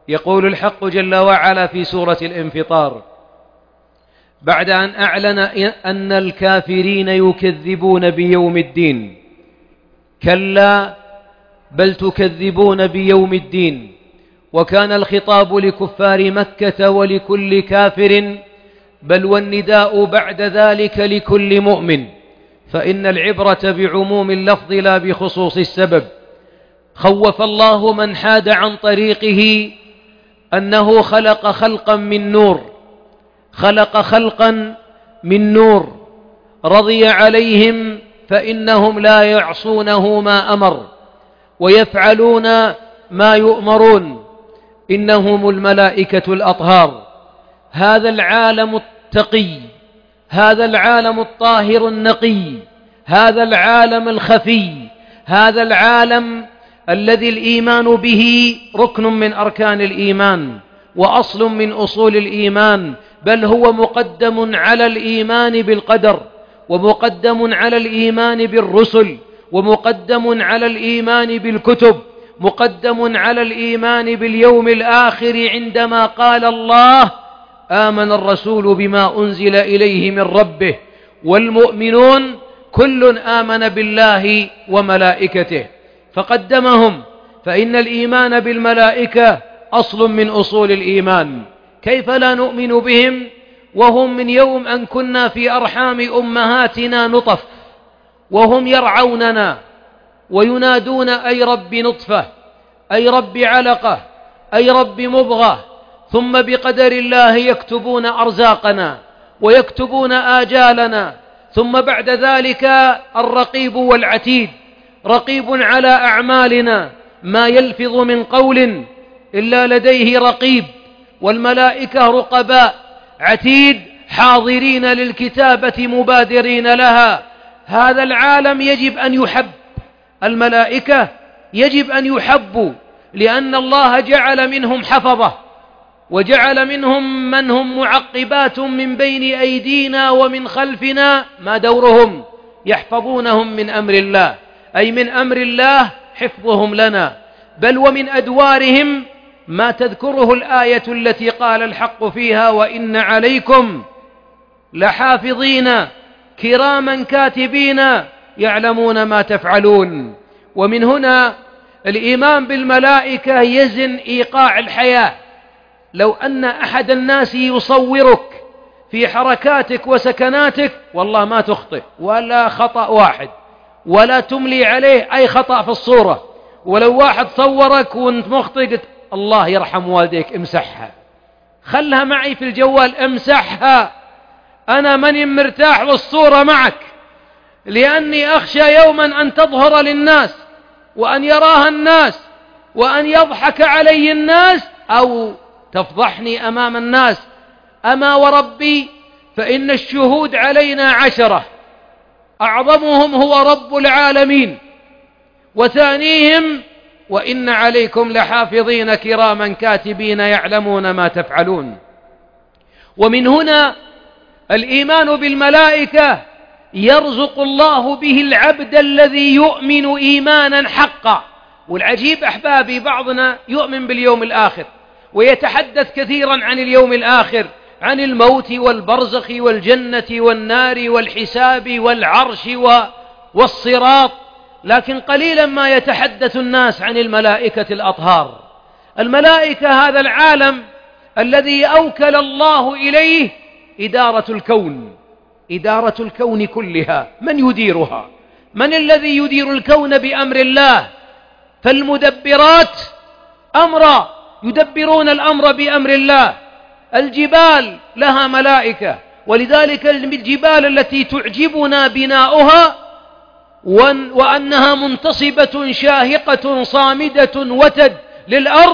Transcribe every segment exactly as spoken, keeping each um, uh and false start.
يقول الحق جل وعلا في سورة الانفطار بعد أن أعلن أن الكافرين يكذبون بيوم الدين: كلا بل تكذبون بيوم الدين. وكان الخطاب لكفار مكة ولكل كافر، بل والنداء بعد ذلك لكل مؤمن، فإن العبرة بعموم اللفظ لا بخصوص السبب. خوف الله من حاد عن طريقه أنه خلق خلقا من نور، خلق خلقا من نور رضي عليهم فإنهم لا يعصونه ما أمر ويفعلون ما يؤمرون، إنهم الملائكة الأطهار. هذا العالم التقي، هذا العالم الطاهر النقي، هذا العالم الخفي، هذا العالم الذي الإيمان به ركن من أركان الإيمان وأصل من أصول الإيمان، بل هو مقدم على الإيمان بالقدر، ومقدم على الإيمان بالرسل، ومقدم على الإيمان بالكتب، مقدم على الإيمان باليوم الآخر، عندما قال الله: آمن الرسول بما أنزل إليه من ربه والمؤمنون كل آمن بالله وملائكته، فقدمهم. فإن الإيمان بالملائكة أصل من أصول الإيمان، كيف لا نؤمن بهم وهم من يوم أن كنا في أرحام أمهاتنا نطف، وهم يرعوننا وينادون: أي رب نطفة، أي رب علقة، أي رب مضغة، ثم بقدر الله يكتبون أرزاقنا ويكتبون آجالنا، ثم بعد ذلك الرقيب والعتيد رقيب على أعمالنا، ما يلفظ من قول إلا لديه رقيب، والملائكة رقباء عتيد حاضرين للكتابة مبادرين لها. هذا العالم يجب أن يحب، الملائكة يجب أن يحبوا، لأن الله جعل منهم حفظة، وجعل منهم من هم معقبات من بين أيدينا ومن خلفنا. ما دورهم؟ يحفظونهم من أمر الله، أي من أمر الله حفظهم لنا. بل ومن أدوارهم ما تذكره الآية التي قال الحق فيها: وإن عليكم لحافظين كراما كاتبين يعلمون ما تفعلون. ومن هنا الإيمان بالملائكة يزن إيقاع الحياة. لو أن أحد الناس يصورك في حركاتك وسكناتك، والله ما تخطئ ولا خطأ واحد، ولا تملي عليه أي خطأ في الصورة. ولو واحد صورك وانت مخطئ، قلت: الله يرحم والديك، امسحها، خلها معي في الجوال، امسحها، أنا ماني مرتاح والصورة معك، لأني أخشى يوما أن تظهر للناس وأن يراها الناس وأن يضحك علي الناس أو تفضحني أمام الناس. أما وربي فإن الشهود علينا عشرة، أعظمهم هو رب العالمين، وثانيهم: وإن عليكم لحافظين كراما كاتبين يعلمون ما تفعلون. ومن هنا الإيمان بالملائكة يرزق الله به العبد الذي يؤمن إيمانا حقا. والعجيب أحبابي، بعضنا يؤمن باليوم الآخر ويتحدث كثيرا عن اليوم الآخر، عن الموت والبرزخ والجنة والنار والحساب والعرش والصراط، لكن قليلا ما يتحدث الناس عن الملائكة الأطهار. الملائكة هذا العالم الذي أوكل الله إليه إدارة الكون، إدارة الكون كلها. من يديرها؟ من الذي يدير الكون بأمر الله؟ فالمدبرات أمرا، يدبرون الأمر بأمر الله. الجبال لها ملائكة، ولذلك الجبال التي تعجبنا بناؤها وأنها منتصبة شاهقة صامدة وتد للأرض،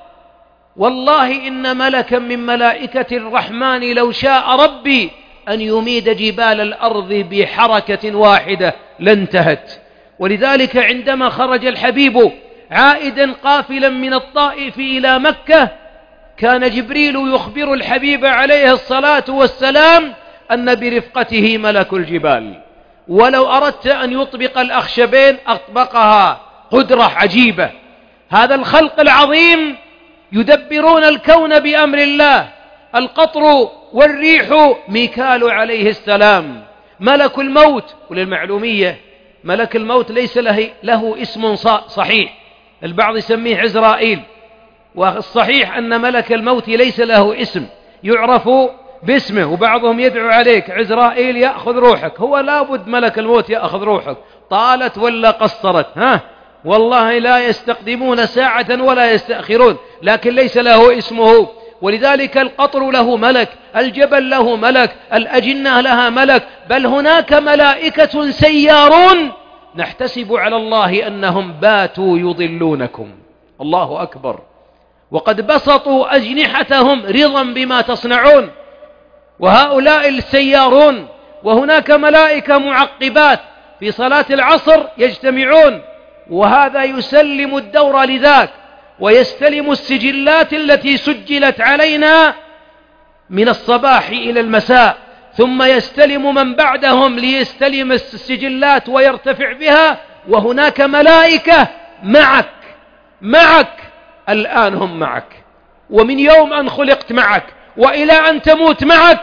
والله إن ملكا من ملائكة الرحمن لو شاء ربي أن يميد جبال الأرض بحركة واحدة لانتهت. ولذلك عندما خرج الحبيب عائدا قافلا من الطائف إلى مكة، كان جبريل يخبر الحبيب عليه الصلاة والسلام أن برفقته ملك الجبال، ولو أردت أن يطبق الأخشبين أطبقها، قدرة عجيبة. هذا الخلق العظيم يدبرون الكون بأمر الله. القطر والريح ميكال عليه السلام. ملك الموت، وللمعلومية ملك الموت ليس له, له اسم صحيح، البعض يسميه عزرائيل، والصحيح أن ملك الموت ليس له اسم يعرف باسمه، وبعضهم يدعو عليك عزرائيل يأخذ روحك. هو لابد ملك الموت يأخذ روحك، طالت ولا قصرت، ها والله لا يستقدمون ساعة ولا يستأخرون، لكن ليس له اسمه. ولذلك القطر له ملك، الجبل له ملك، الأجنة لها ملك، بل هناك ملائكة سيارون نحتسب على الله أنهم باتوا يضلونكم. الله أكبر. وقد بسطوا أجنحتهم رضا بما تصنعون. وهؤلاء السيارون، وهناك ملائكة معقبات في صلاة العصر يجتمعون، وهذا يسلم الدور لذاك، ويستلم السجلات التي سجلت علينا من الصباح إلى المساء، ثم يستلم من بعدهم ليستلم السجلات ويرتفع بها. وهناك ملائكة معك معك الآن، هم معك، ومن يوم أن خلقت معك، وإلى أن تموت معك.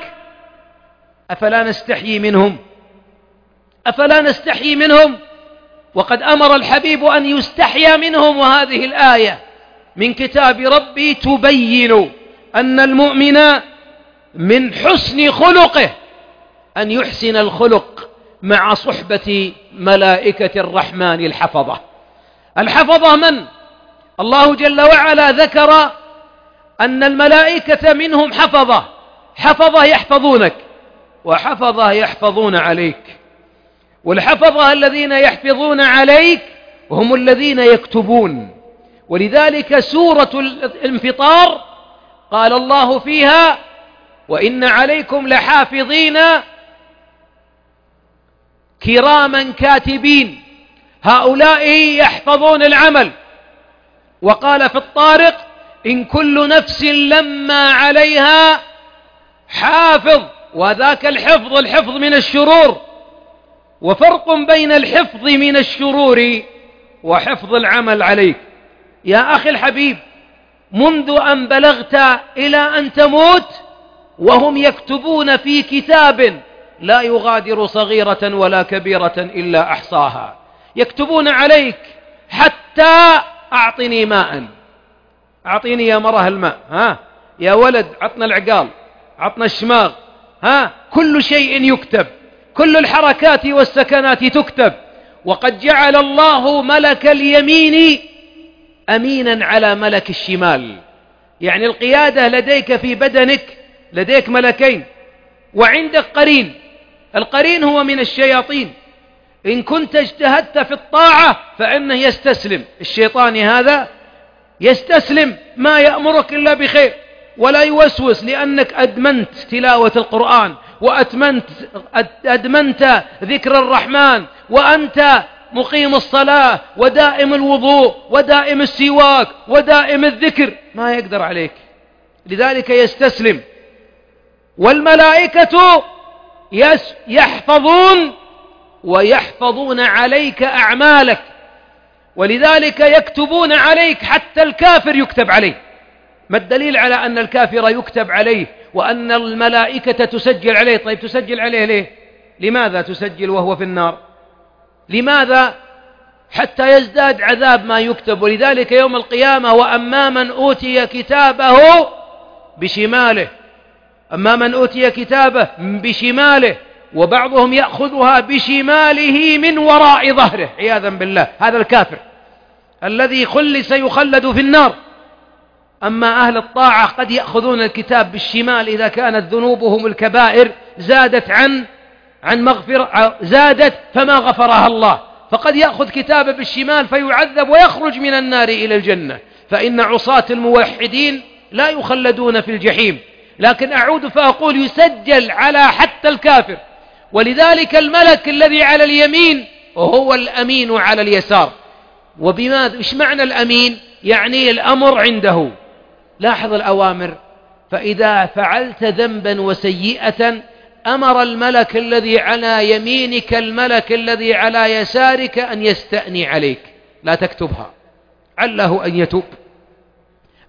أفلا نستحيي منهم؟ أفلا نستحيي منهم؟ وقد أمر الحبيب أن يستحيا منهم، وهذه الآية من كتاب ربي تبين أن المؤمن من حسن خلقه أن يحسن الخلق مع صحبة ملائكة الرحمن الحفظة. الحفظة من؟ الله جل وعلا ذكر أن الملائكة منهم حفظة، حفظة يحفظونك، وحفظة يحفظون عليك. والحفظة الذين يحفظون عليك هم الذين يكتبون. ولذلك سورة الانفطار قال الله فيها: وإن عليكم لحافظين كراما كاتبين، هؤلاء يحفظون العمل. وقال في الطارق: إن كل نفس لما عليها حافظ. وذاك الحفظ الحفظ من الشرور، وفرق بين الحفظ من الشرور وحفظ العمل عليك. يا أخي الحبيب، منذ أن بلغت إلى أن تموت وهم يكتبون في كتاب لا يغادر صغيرة ولا كبيرة إلا أحصاها، يكتبون عليك حتى أعطني ماء، أعطيني يا مرة الماء، ها يا ولد عطنا العقال، عطنا الشماغ، ها كل شيء يكتب، كل الحركات والسكنات تكتب. وقد جعل الله ملك اليمين أمينا على ملك الشمال، يعني القيادة لديك في بدنك، لديك ملكين، وعندك قرين. القرين هو من الشياطين، إن كنت اجتهدت في الطاعة فإنه يستسلم، الشيطان هذا يستسلم، ما يأمرك إلا بخير، ولا يوسوس، لأنك أدمنت تلاوة القرآن، وأدمنت أدمنت ذكر الرحمن، وأنت مقيم الصلاة ودائم الوضوء ودائم السواك ودائم الذكر، ما يقدر عليك، لذلك يستسلم. والملائكة يحفظون ويحفظون عليك أعمالك، ولذلك يكتبون عليك، حتى الكافر يكتب عليه. ما الدليل على أن الكافر يكتب عليه وأن الملائكة تسجل عليه؟ طيب تسجل عليه ليه؟ لماذا تسجل وهو في النار؟ لماذا؟ حتى يزداد عذاب ما يكتب. ولذلك يوم القيامة: وأما من أوتي كتابه بشماله، أما من أوتي كتابه بشماله، وبعضهم يأخذها بشماله من وراء ظهره عياذا بالله، هذا الكافر الذي خلص يخلد في النار. أما أهل الطاعة قد يأخذون الكتاب بالشمال إذا كانت ذنوبهم الكبائر زادت عن عن مغفرة، زادت فما غفرها الله، فقد يأخذ كتابه بالشمال فيعذب ويخرج من النار إلى الجنة. فإن عصاة الموحدين لا يخلدون في الجحيم. لكن أعود فأقول: يسجل على حتى الكافر. ولذلك الملك الذي على اليمين هو الأمين على اليسار. وبماذا؟ إيش معنى الأمين؟ يعني الأمر عنده. لاحظ الأوامر: فإذا فعلت ذنبا وسيئة أمر الملك الذي على يمينك الملك الذي على يسارك أن يستأني عليك، لا تكتبها، عله أن يتوب،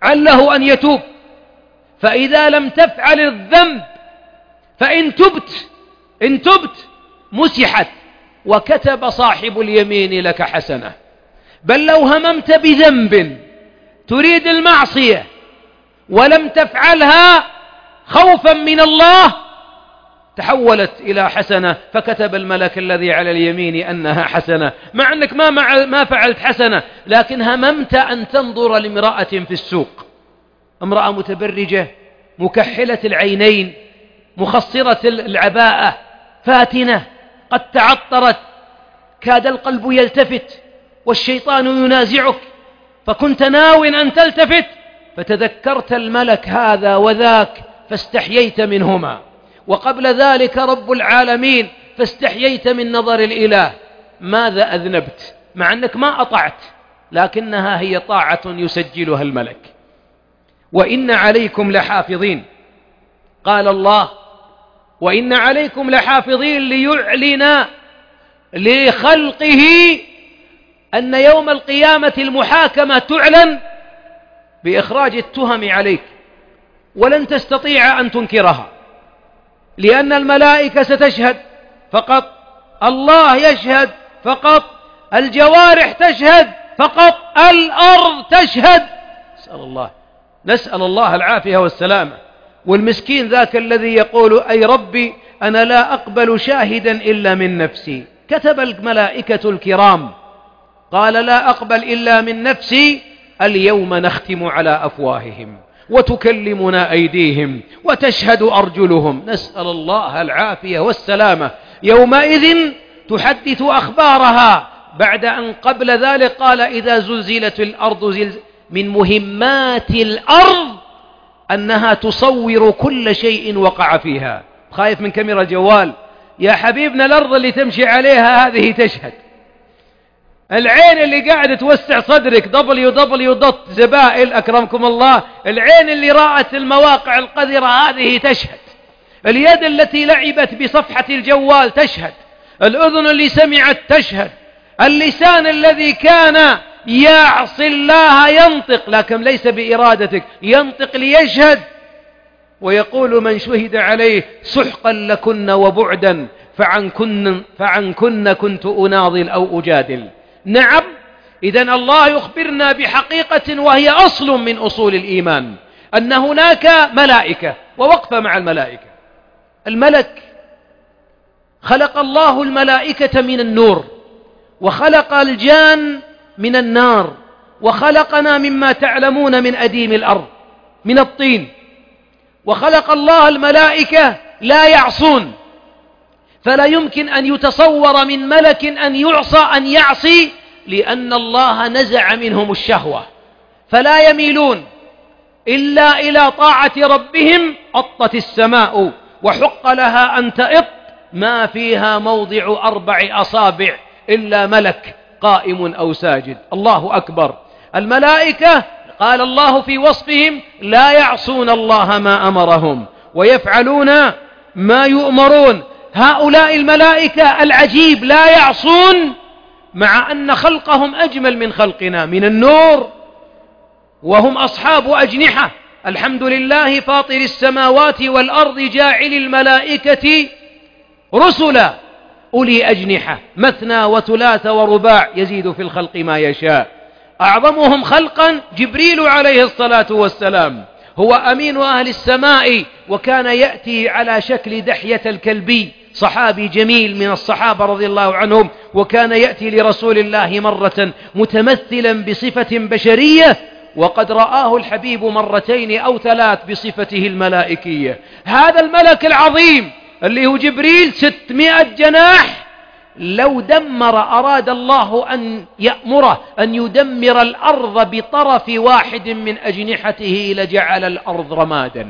عله أن يتوب، فإذا لم تفعل الذنب فإن تبت إن تبت مسحت وكتب صاحب اليمين لك حسنة. بل لو هممت بذنب تريد المعصية ولم تفعلها خوفا من الله تحولت إلى حسنة، فكتب الملك الذي على اليمين أنها حسنة، مع أنك ما, مع ما فعلت حسنة، لكن هممت أن تنظر لامرأة في السوق، امرأة متبرجة مكحلة العينين مخصرة العباءة فاتنة قد تعطرت، كاد القلب يلتفت والشيطان ينازعك، فكنت ناوٍ أن تلتفت فتذكرت الملك هذا وذاك فاستحييت منهما، وقبل ذلك رب العالمين فاستحييت من نظر الإله. ماذا أذنبت؟ مع أنك ما أطعت، لكنها هي طاعة يسجلها الملك. وإن عليكم لحافظين، قال الله: وإن عليكم لحافظين ليعلن لخلقه أن يوم القيامة المحاكمة تعلن بإخراج التهم عليك، ولن تستطيع أن تنكرها، لأن الملائكة ستشهد فقط، الله يشهد فقط، الجوارح تشهد فقط، الأرض تشهد. نسأل الله نسأل الله العافية والسلامة. والمسكين ذاك الذي يقول: أي ربي أنا لا أقبل شاهدا إلا من نفسي. كتب الملائكة الكرام قال: لا أقبل إلا من نفسي، اليوم نختم على أفواههم وتكلمنا أيديهم وتشهد أرجلهم. نسأل الله العافية والسلامة. يومئذ تحدث أخبارها، بعد أن قبل ذلك قال: إذا زلزلت الأرض زلزل. من مهمات الأرض أنها تصور كل شيء وقع فيها. خايف من كاميرا الجوال يا حبيبنا، الأرض اللي تمشي عليها هذه تشهد. العين اللي قاعد توسع صدرك دبليو دبليو دوت زبائل أكرمكم الله، العين اللي رأت المواقع القذرة هذه تشهد. اليد التي لعبت بصفحة الجوال تشهد. الأذن اللي سمعت تشهد. اللسان الذي كان يعصي الله ينطق، لكن ليس بإرادتك، ينطق ليشهد. ويقول من شهد عليه: سحقا لكن وبعدا فعنكن, فعنكن كنت أناضل أو أجادل. نعم، إذن الله يخبرنا بحقيقة وهي أصل من أصول الإيمان، أن هناك ملائكة. ووقف مع الملائكة. الملك خلق الله الملائكة من النور، وخلق الجان من النار، وخلقنا مما تعلمون من أديم الأرض من الطين. وخلق الله الملائكة لا يعصون، فلا يمكن أن يتصور من ملك أن يعصى أن يعصي، لأن الله نزع منهم الشهوة، فلا يميلون إلا إلى طاعة ربهم. أطت السماء وحق لها أن تئط، ما فيها موضع أربع أصابع إلا ملك قائم أو ساجد. الله أكبر. الملائكة قال الله في وصفهم: لا يعصون الله ما أمرهم ويفعلون ما يؤمرون. هؤلاء الملائكة العجيب لا يعصون، مع أن خلقهم أجمل من خلقنا من النور، وهم أصحاب أجنحة. الحمد لله فاطر السماوات والأرض جاعل الملائكة رسلا أولي أجنحة مثنى وثلاث ورباع يزيد في الخلق ما يشاء. أعظمهم خلقا جبريل عليه الصلاة والسلام، هو أمين أهل السماء، وكان يأتي على شكل دحية الكلبي، صحابي جميل من الصحابة رضي الله عنهم، وكان يأتي لرسول الله مرة متمثلا بصفة بشرية، وقد رآه الحبيب مرتين أو ثلاث بصفته الملائكية. هذا الملك العظيم اللي هو جبريل ستمائة جناح، لو دمر أراد الله أن يأمره أن يدمر الأرض بطرف واحد من أجنحته لجعل الأرض رمادا.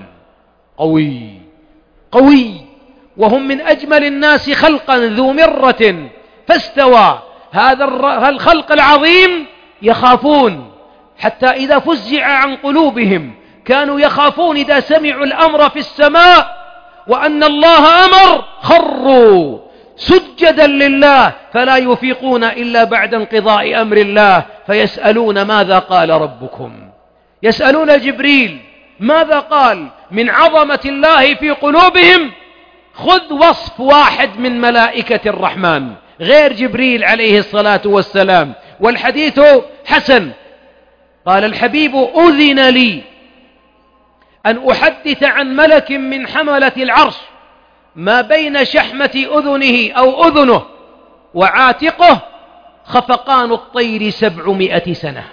قوي قوي. وهم من أجمل الناس خلقا ذو مرة فاستوى. هذا الخلق العظيم يخافون، حتى إذا فزع عن قلوبهم كانوا يخافون إذا سمعوا الأمر في السماء وأن الله أمر خروا سجدا لله، فلا يفيقون إلا بعد انقضاء أمر الله، فيسألون: ماذا قال ربكم؟ يسألون جبريل ماذا قال من عظمة الله في قلوبهم؟ خذ وصف واحد من ملائكة الرحمن غير جبريل عليه الصلاة والسلام، والحديث حسن. قال الحبيب أذن لي أن أحدث عن ملك من حملة العرش ما بين شحمة أذنه أو أذنه وعاتقه خفقان الطير سبعمائة سنة.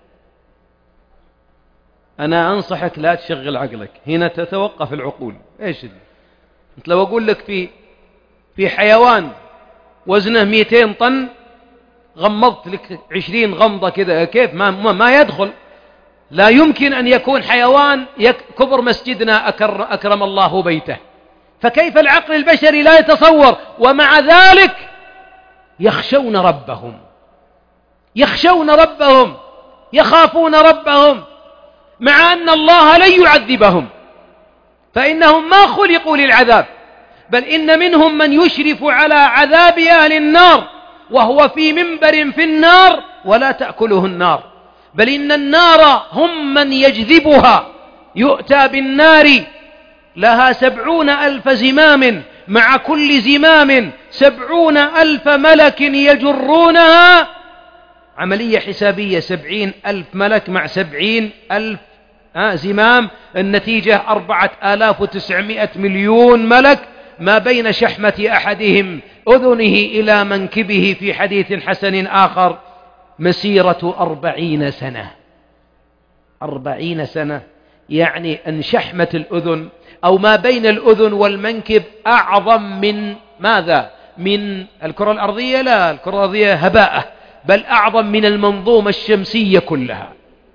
أنا أنصحك لا تشغل عقلك هنا، تتوقف العقول. إيش اللي أنت لو أقول لك في في حيوان وزنه مئتين طن غمضت لك عشرين غمضة كذا، كيف؟ ما, ما يدخل. لا يمكن أن يكون حيوان كبر مسجدنا أكرم الله بيته. فكيف العقل البشري لا يتصور؟ ومع ذلك يخشون ربهم، يخشون ربهم، يخافون ربهم، مع أن الله لن يعذبهم، فإنهم ما خلقوا للعذاب، بل إن منهم من يشرف على عذاب أهل النار وهو في منبر في النار ولا تأكله النار، بل إن النار هم من يجذبها. يؤتى بالنار لها سبعون ألف زمام، مع كل زمام سبعون ألف ملك يجرونها. عملية حسابية، سبعين ألف ملك مع سبعين ألف زمام، النتيجة أربعة آلاف وتسعمائة مليون ملك ما بين شحمة أحدهم أذنه إلى منكبه. في حديث حسن آخر مسيرة أربعين سنة. أربعين سنة يعني أن شحمة الأذن أو ما بين الأذن والمنكب أعظم من ماذا؟ من الكرة الأرضية؟ لا، الكرة الأرضية هباءة، بل أعظم من المنظومة الشمسية كلها.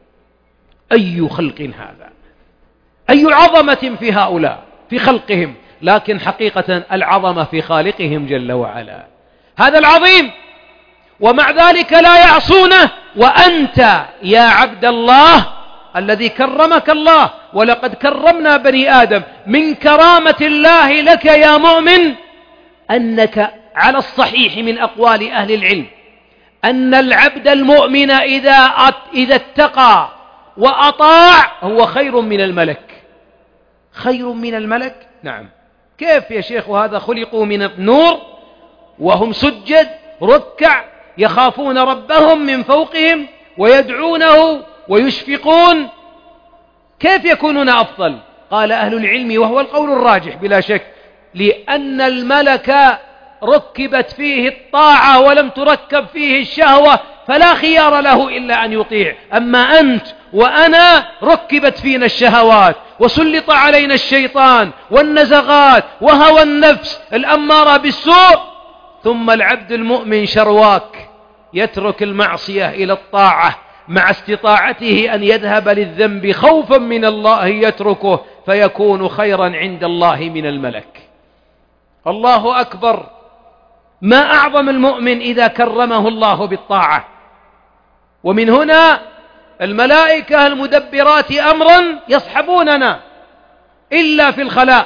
أي خلق هذا! أي عظمة في هؤلاء في خلقهم، لكن حقيقة العظمة في خالقهم جل وعلا. هذا العظيم، ومع ذلك لا يعصونه. وأنت يا عبد الله الذي كرمك الله، ولقد كرمنا بني آدم، من كرامة الله لك يا مؤمن أنك على الصحيح من أقوال أهل العلم أن العبد المؤمن إذا إذا اتقى وأطاع هو خير من الملك. خير من الملك؟ نعم. كيف يا شيخ؟ وهذا خلقوا من النور وهم سجد ركع يخافون ربهم من فوقهم ويدعونه ويشفقون، كيف يكونون أفضل؟ قال أهل العلم، وهو القول الراجح بلا شك، لأن الملك ركبت فيه الطاعة ولم تركب فيه الشهوة، فلا خيار له إلا أن يطيع. أما أنت وأنا ركبت فينا الشهوات وسلط علينا الشيطان والنزغات وهوى النفس الأمارة بالسوء، ثم العبد المؤمن شرواك يترك المعصية إلى الطاعة مع استطاعته أن يذهب للذنب خوفا من الله يتركه، فيكون خيرا عند الله من الملك. الله أكبر! ما أعظم المؤمن إذا كرمه الله بالطاعة. ومن هنا الملائكة المدبرات أمرا يصحبوننا إلا في الخلاء،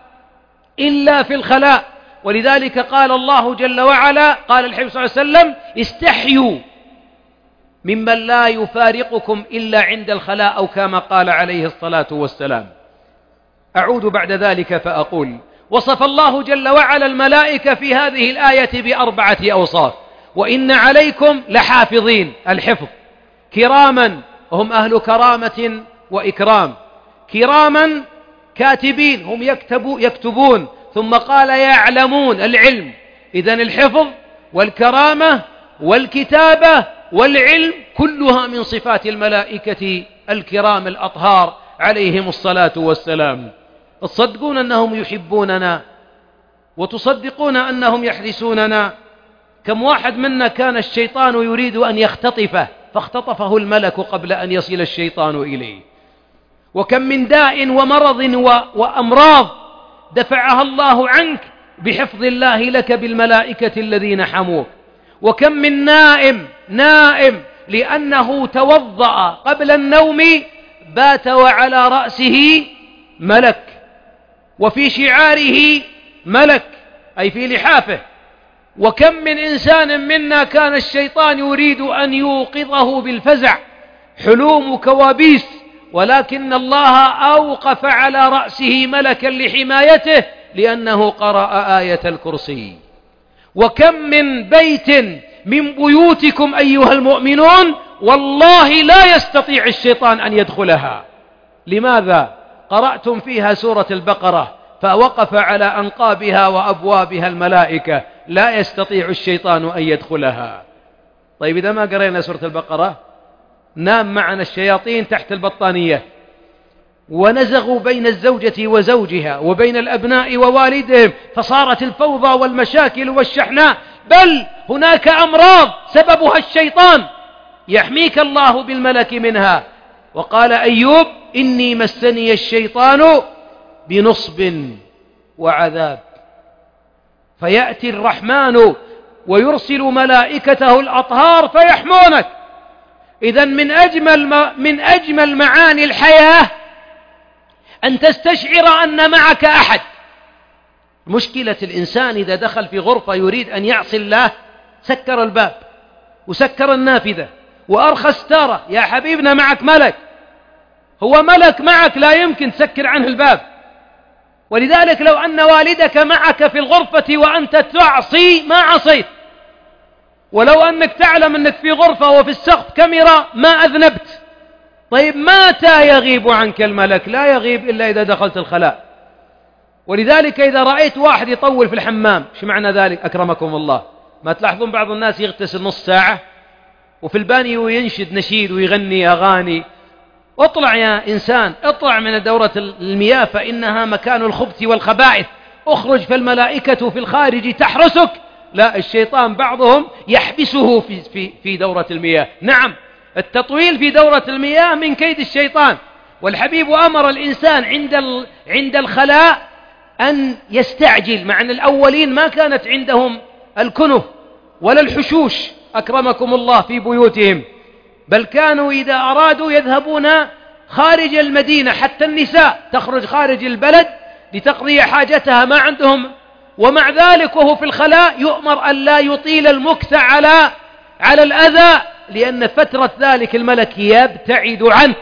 إلا في الخلاء. ولذلك قال الله جل وعلا، قال الحبيب صلى الله عليه وسلم: استحيوا ممن لا يفارقكم إلا عند الخلاء، أو كما قال عليه الصلاة والسلام. أعود بعد ذلك فأقول: وصف الله جل وعلا الملائكة في هذه الآية بأربعة أوصاف: وإن عليكم لحافظين، الحفظ، كراما هم أهل كرامة وإكرام، كراما كاتبين هم يكتبوا يكتبون، ثم قال يعلمون، العلم. إذن الحفظ والكرامة والكتابة والعلم كلها من صفات الملائكة الكرام الأطهار عليهم الصلاة والسلام. تصدقون أنهم يحبوننا وتصدقون أنهم يحرسوننا. كم واحد منا كان الشيطان يريد أن يختطفه فاختطفه الملك قبل أن يصل الشيطان إليه. وكم من داء ومرض وأمراض دفعها الله عنك بحفظ الله لك بالملائكة الذين حموك. وكم من نائم نائم لأنه توضأ قبل النوم بات وعلى رأسه ملك، وفي شعاره ملك أي في لحافه. وكم من إنسان منا كان الشيطان يريد أن يوقظه بالفزع، حلوم وكوابيس ولكن الله أوقف على رأسه ملكا لحمايته لأنه قرأ آية الكرسي. وكم من بيت من بيوتكم أيها المؤمنون والله لا يستطيع الشيطان أن يدخلها. لماذا؟ قرأتم فيها سورة البقرة فوقف على أنقابها وأبوابها الملائكة، لا يستطيع الشيطان أن يدخلها. طيب إذا ما قرأنا سورة البقرة نام معنا الشياطين تحت البطانية، ونزغوا بين الزوجة وزوجها وبين الأبناء ووالدهم، فصارت الفوضى والمشاكل والشحناء، بل هناك أمراض سببها الشيطان، يحميك الله بالملك منها. وقال أيوب: إني مسني الشيطان بنصب وعذاب. فيأتي الرحمن ويرسل ملائكته الأطهار فيحمونك. إذن من أجمل من أجمل معاني الحياة أن تستشعر أن معك أحد. مشكلة الإنسان إذا دخل في غرفة يريد أن يعصي الله سكر الباب وسكر النافذة وأرخى ستارة. يا حبيبنا معك ملك، هو ملك معك، لا يمكن تسكر عنه الباب. ولذلك لو أن والدك معك في الغرفة وأنت تعصي ما عصيت، ولو أنك تعلم أنك في غرفة وفي السقف كاميرا ما أذنبت. طيب متى يغيب عنك الملك؟ لا يغيب إلا إذا دخلت الخلاء. ولذلك إذا رأيت واحد يطول في الحمام، شو معنى ذلك أكرمكم الله؟ ما تلاحظون بعض الناس يغتسل نص ساعة وفي البانيو ينشد نشيد ويغني أغاني؟ اطلع يا إنسان، اطلع من دورة المياه فإنها مكان الخبث والخبائث، اخرج فالملائكة في الخارج تحرسك. لا، الشيطان بعضهم يحبسه في, في, في دورة المياه. نعم، التطويل في دورة المياه من كيد الشيطان. والحبيب أمر الإنسان عند, عند الخلاء أن يستعجل، مع أن الأولين ما كانت عندهم الكنف ولا الحشوش أكرمكم الله في بيوتهم، بل كانوا إذا أرادوا يذهبون خارج المدينة، حتى النساء تخرج خارج البلد لتقضي حاجتها، ما عندهم. ومع ذلك وهو في الخلاء يؤمر أن لا يطيل المكث على على الأذى، لأن فترة ذلك الملك يبتعد عنه.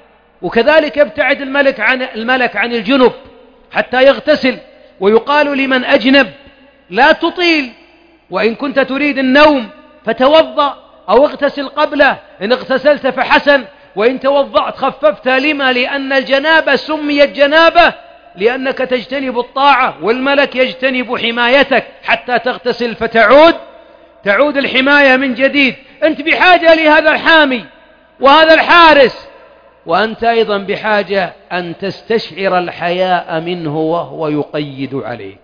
وكذلك يبتعد الملك عن الملك عن الجنب حتى يغتسل. ويقال لمن أجنب: لا تطيل، وإن كنت تريد النوم فتوضأ أو اغتسل قبله، إن اغتسلت فحسن، وإن توضأت خففت. لما؟ لأن الجنابة سميت جنابة لأنك تجتنب الطاعة، والملك يجتنب حمايتك حتى تغتسل فتعود تعود الحماية من جديد. أنت بحاجة لهذا الحامي وهذا الحارس، وأنت أيضا بحاجة أن تستشعر الحياء منه وهو يقيد عليك،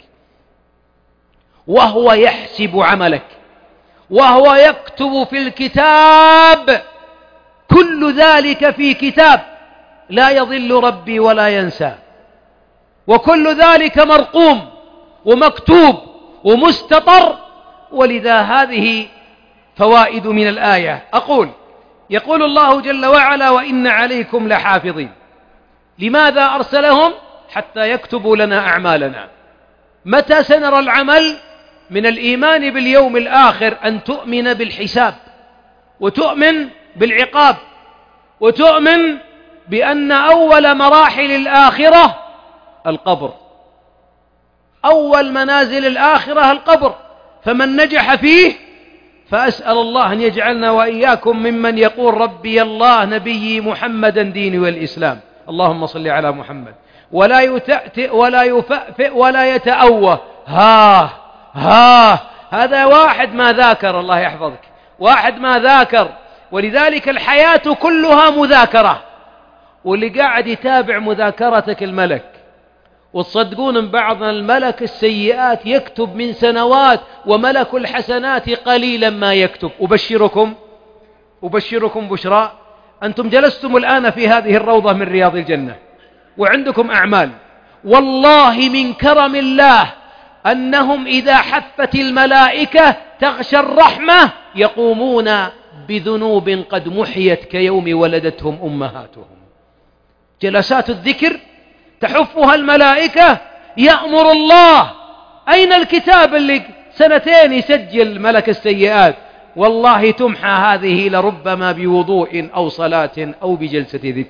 وهو يحسب عملك، وهو يكتب في الكتاب. كل ذلك في كتاب لا يضل ربي ولا ينسى، وكل ذلك مرقوم ومكتوب ومستطر. ولذا هذه فوائد من الآية. أقول: يقول الله جل وعلا: وإن عليكم لحافظين. لماذا أرسلهم؟ حتى يكتبوا لنا أعمالنا. متى سنرى العمل؟ من الإيمان باليوم الآخر أن تؤمن بالحساب، وتؤمن بالعقاب، وتؤمن بأن أول مراحل الآخرة القبر. أول منازل الآخرة القبر، فمن نجح فيه فأسأل الله أن يجعلنا وإياكم ممن يقول: ربي الله نبي محمدا ديني والإسلام. اللهم صل على محمد. ولا يتأتئ ولا يفأفئ ولا يتأوه. ها ها هذا واحد ما ذاكر، الله يحفظك، واحد ما ذاكر. ولذلك الحياة كلها مذاكرة، واللي قاعد يتابع مذاكرتك الملك. وتصدقون بعض الملك السيئات يكتب من سنوات، وملك الحسنات قليلا ما يكتب. أبشركم أبشركم بشرى، أنتم جلستم الآن في هذه الروضة من رياض الجنة وعندكم أعمال، والله من كرم الله أنهم إذا حفت الملائكة تغشى الرحمة يقومون بذنوب قد محيت كيوم ولدتهم أمهاتهم. جلسات الذكر تحفها الملائكة، يأمر الله: أين الكتاب اللي سنتين يسجل ملك السيئات؟ والله تمحى هذه لربما بوضوء أو صلاة أو بجلسة ذكر.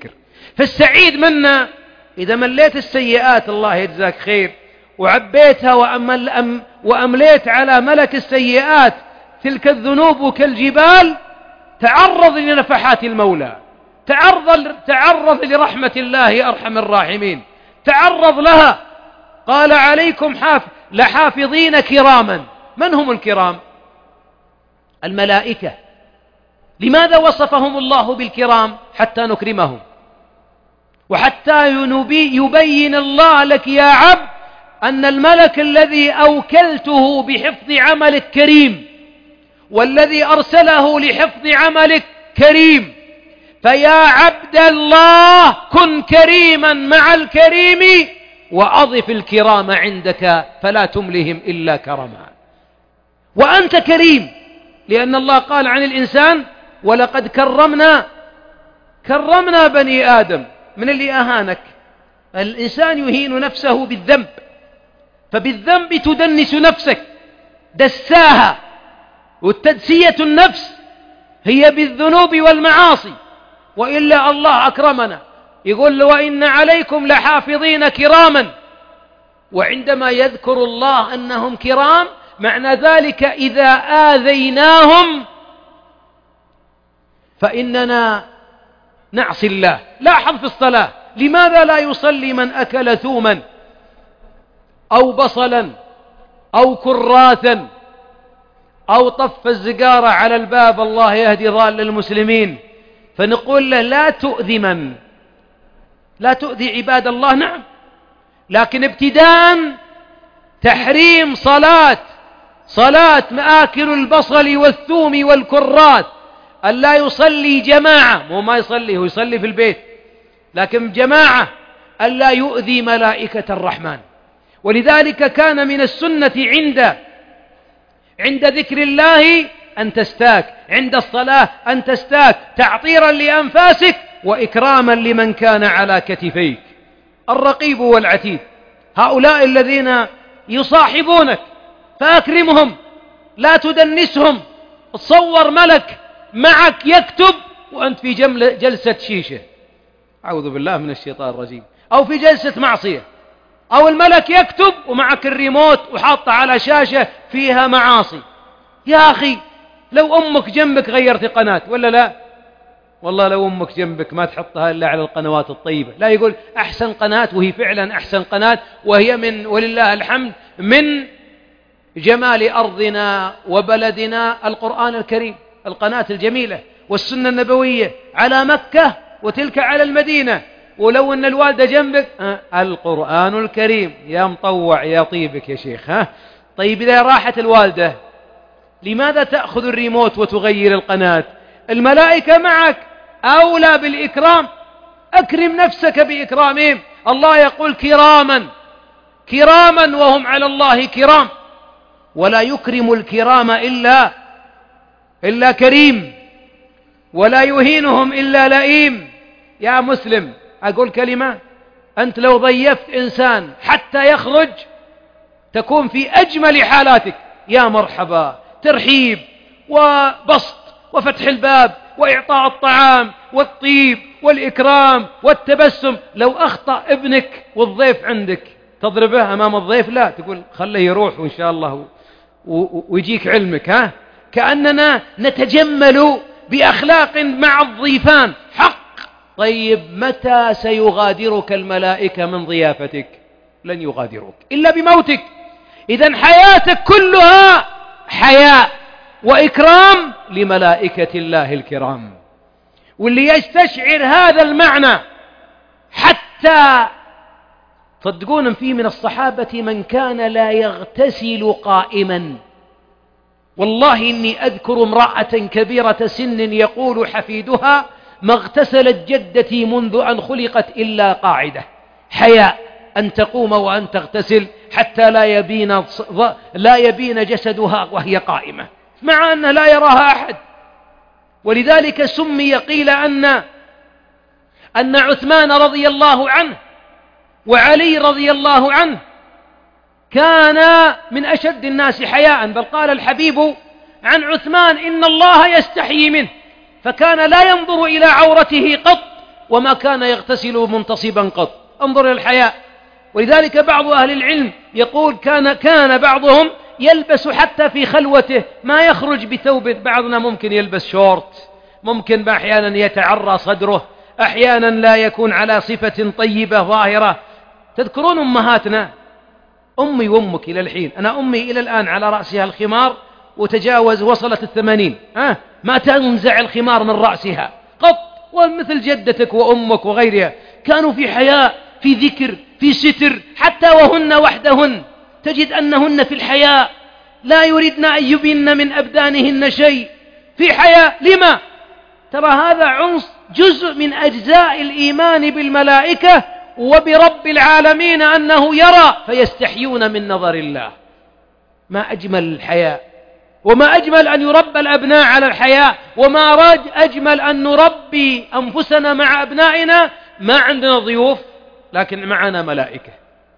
فالسعيد منا إذا مليت السيئات، الله يجزاك خير، وعبيتها وأمل أم وأمليت على ملك السيئات تلك الذنوب كالجبال، تعرض لنفحات المولى، تعرض, تعرض لرحمة الله أرحم الراحمين، تعرض لها. قال عليكم حاف لحافظين كراما. من هم الكرام؟ الملائكة. لماذا وصفهم الله بالكرام؟ حتى نكرمهم، وحتى يبين الله لك يا عبد أن الملك الذي أوكلته بحفظ عملك كريم، والذي أرسله لحفظ عملك كريم. فيا عبد الله كن كريما مع الكريم، وأضف الكرام عندك فلا تملهم إلا كرما. وأنت كريم، لأن الله قال عن الإنسان ولقد كرمنا كرمنا بني آدم. من اللي أهانك؟ الإنسان يهين نفسه بالذنب، فبالذنب تدنس نفسك دساها. والتدسية النفس هي بالذنوب والمعاصي، وإلا الله أكرمنا. يقول وإن عليكم لحافظين كراما، وعندما يذكر الله أنهم كرام معنى ذلك إذا آذيناهم فإننا نعصي الله. لاحظ في الصلاة، لماذا لا يصلي من أكل ثوما أو بصلا أو كراثا أو طف الزقارة على الباب الله يهدي ضال المسلمين؟ فنقول له لا تؤذي من لا تؤذي عباد الله. نعم، لكن ابتداء تحريم صلاة صلاة مآكل البصل والثوم والكراث، أن لا يصلي جماعة، مو ما يصلي، هو يصلي في البيت، لكن جماعة، أن لا يؤذي ملائكة الرحمن. ولذلك كان من السنة عند عند ذكر الله أن تستاك، عند الصلاة أن تستاك، تعطيرا لأنفاسك وإكراما لمن كان على كتفيك. الرقيب والعتيد، هؤلاء الذين يصاحبونك فأكرمهم، لا تدنسهم. تصور ملك معك يكتب وأنت في جلسة شيشة، أعوذ بالله من الشيطان الرجيم، أو في جلسة معصية، أو الملك يكتب ومعك الريموت وحاطة على شاشة فيها معاصي. يا أخي لو أمك جنبك غيرت قناة ولا لا؟ والله لو أمك جنبك ما تحطها إلا على القنوات الطيبة. لا، يقول أحسن قناة، وهي فعلا أحسن قناة، وهي من ولله الحمد من جمال أرضنا وبلدنا القرآن الكريم، القناة الجميلة والسنة النبوية على مكة وتلك على المدينة. ولو أن الوالدة جنبك أه القرآن الكريم. يا مطوع يا طيبك يا شيخ. ها طيب إذا راحت الوالدة لماذا تأخذ الريموت وتغير القناة؟ الملائكة معك أولى بالإكرام، أكرم نفسك بإكرامهم. الله يقول كراما كراما وهم على الله كرام، ولا يكرم الكرام إلا إلا كريم، ولا يهينهم إلا لئيم. يا مسلم أقول كلمة، أنت لو ضيفت إنسان حتى يخرج تكون في أجمل حالاتك، يا مرحبا، ترحيب وبسط وفتح الباب وإعطاء الطعام والطيب والإكرام والتبسم. لو أخطأ ابنك والضيف عندك تضربه أمام الضيف؟ لا، تقول خليه يروح وإن شاء الله ويجيك علمك. ها كأننا نتجمل بأخلاق مع الضيفان. حق. طيب متى سيغادرك الملائكة من ضيافتك؟ لن يغادروك إلا بموتك. إذن حياتك كلها حياء وإكرام لملائكة الله الكرام. واللي يستشعر هذا المعنى، حتى صدقون في من الصحابة من كان لا يغتسل قائما. والله إني أذكر امرأة كبيرة سن يقول حفيدها ما اغتسلت جدتي منذ أن خلقت إلا قاعدة، حياء أن تقوم وأن تغتسل حتى لا يبين, لا يبين جسدها وهي قائمة، مع أن لا يراها أحد. ولذلك سمي، قيل أن أن عثمان رضي الله عنه وعلي رضي الله عنه كان من أشد الناس حياء. بل قال الحبيب عن عثمان إن الله يستحيي منه، فكان لا ينظر إلى عورته قط وما كان يغتسل منتصبا قط. انظر إلى الحياء. ولذلك بعض أهل العلم يقول كان, كان بعضهم يلبس حتى في خلوته ما يخرج بثوب. بعضنا ممكن يلبس شورت، ممكن أحيانا يتعرى صدره، أحيانا لا يكون على صفة طيبة ظاهرة. تذكرون أمهاتنا؟ أمي وأمك إلى الحين، أنا أمي إلى الآن على رأسها الخمار وتجاوز وصلت الثمانين، أه؟ ما تنزع الخمار من رأسها قط. ومثل جدتك وأمك وغيرها كانوا في حياء، في ذكر، في ستر، حتى وهن وحدهن تجد أنهن في الحياء لا يريدن أن يبين من أبدانهن شيء، في حياء. لما؟ ترى هذا عنصر جزء من أجزاء الإيمان بالملائكة وبرب العالمين أنه يرى فيستحيون من نظر الله. ما أجمل الحياء، وما أجمل أن يربى الأبناء على الحياء، وما راد أجمل أن نربي أنفسنا مع أبنائنا. ما عندنا ضيوف لكن معنا ملائكة،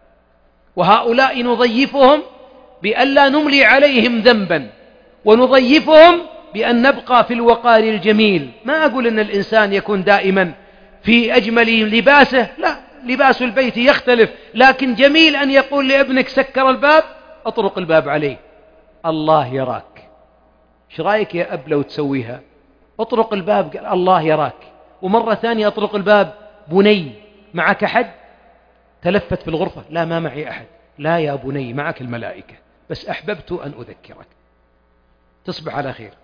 وهؤلاء نضيفهم بأن لا نملي عليهم ذنبا، ونضيفهم بأن نبقى في الوقار الجميل. ما أقول أن الإنسان يكون دائما في أجمل لباسه، لا، لباس البيت يختلف، لكن جميل أن يقول لابنك سكر الباب أطرق الباب عليه، الله يراك. ايش رايك يا أب لو تسويها؟ أطرق الباب قال الله يراك. ومرة ثانية أطرق الباب، بني معك أحد؟ تلفت في الغرفة، لا ما معي أحد. لا يا بني معك الملائكة، بس أحببت أن أذكرك. تصبح على خير.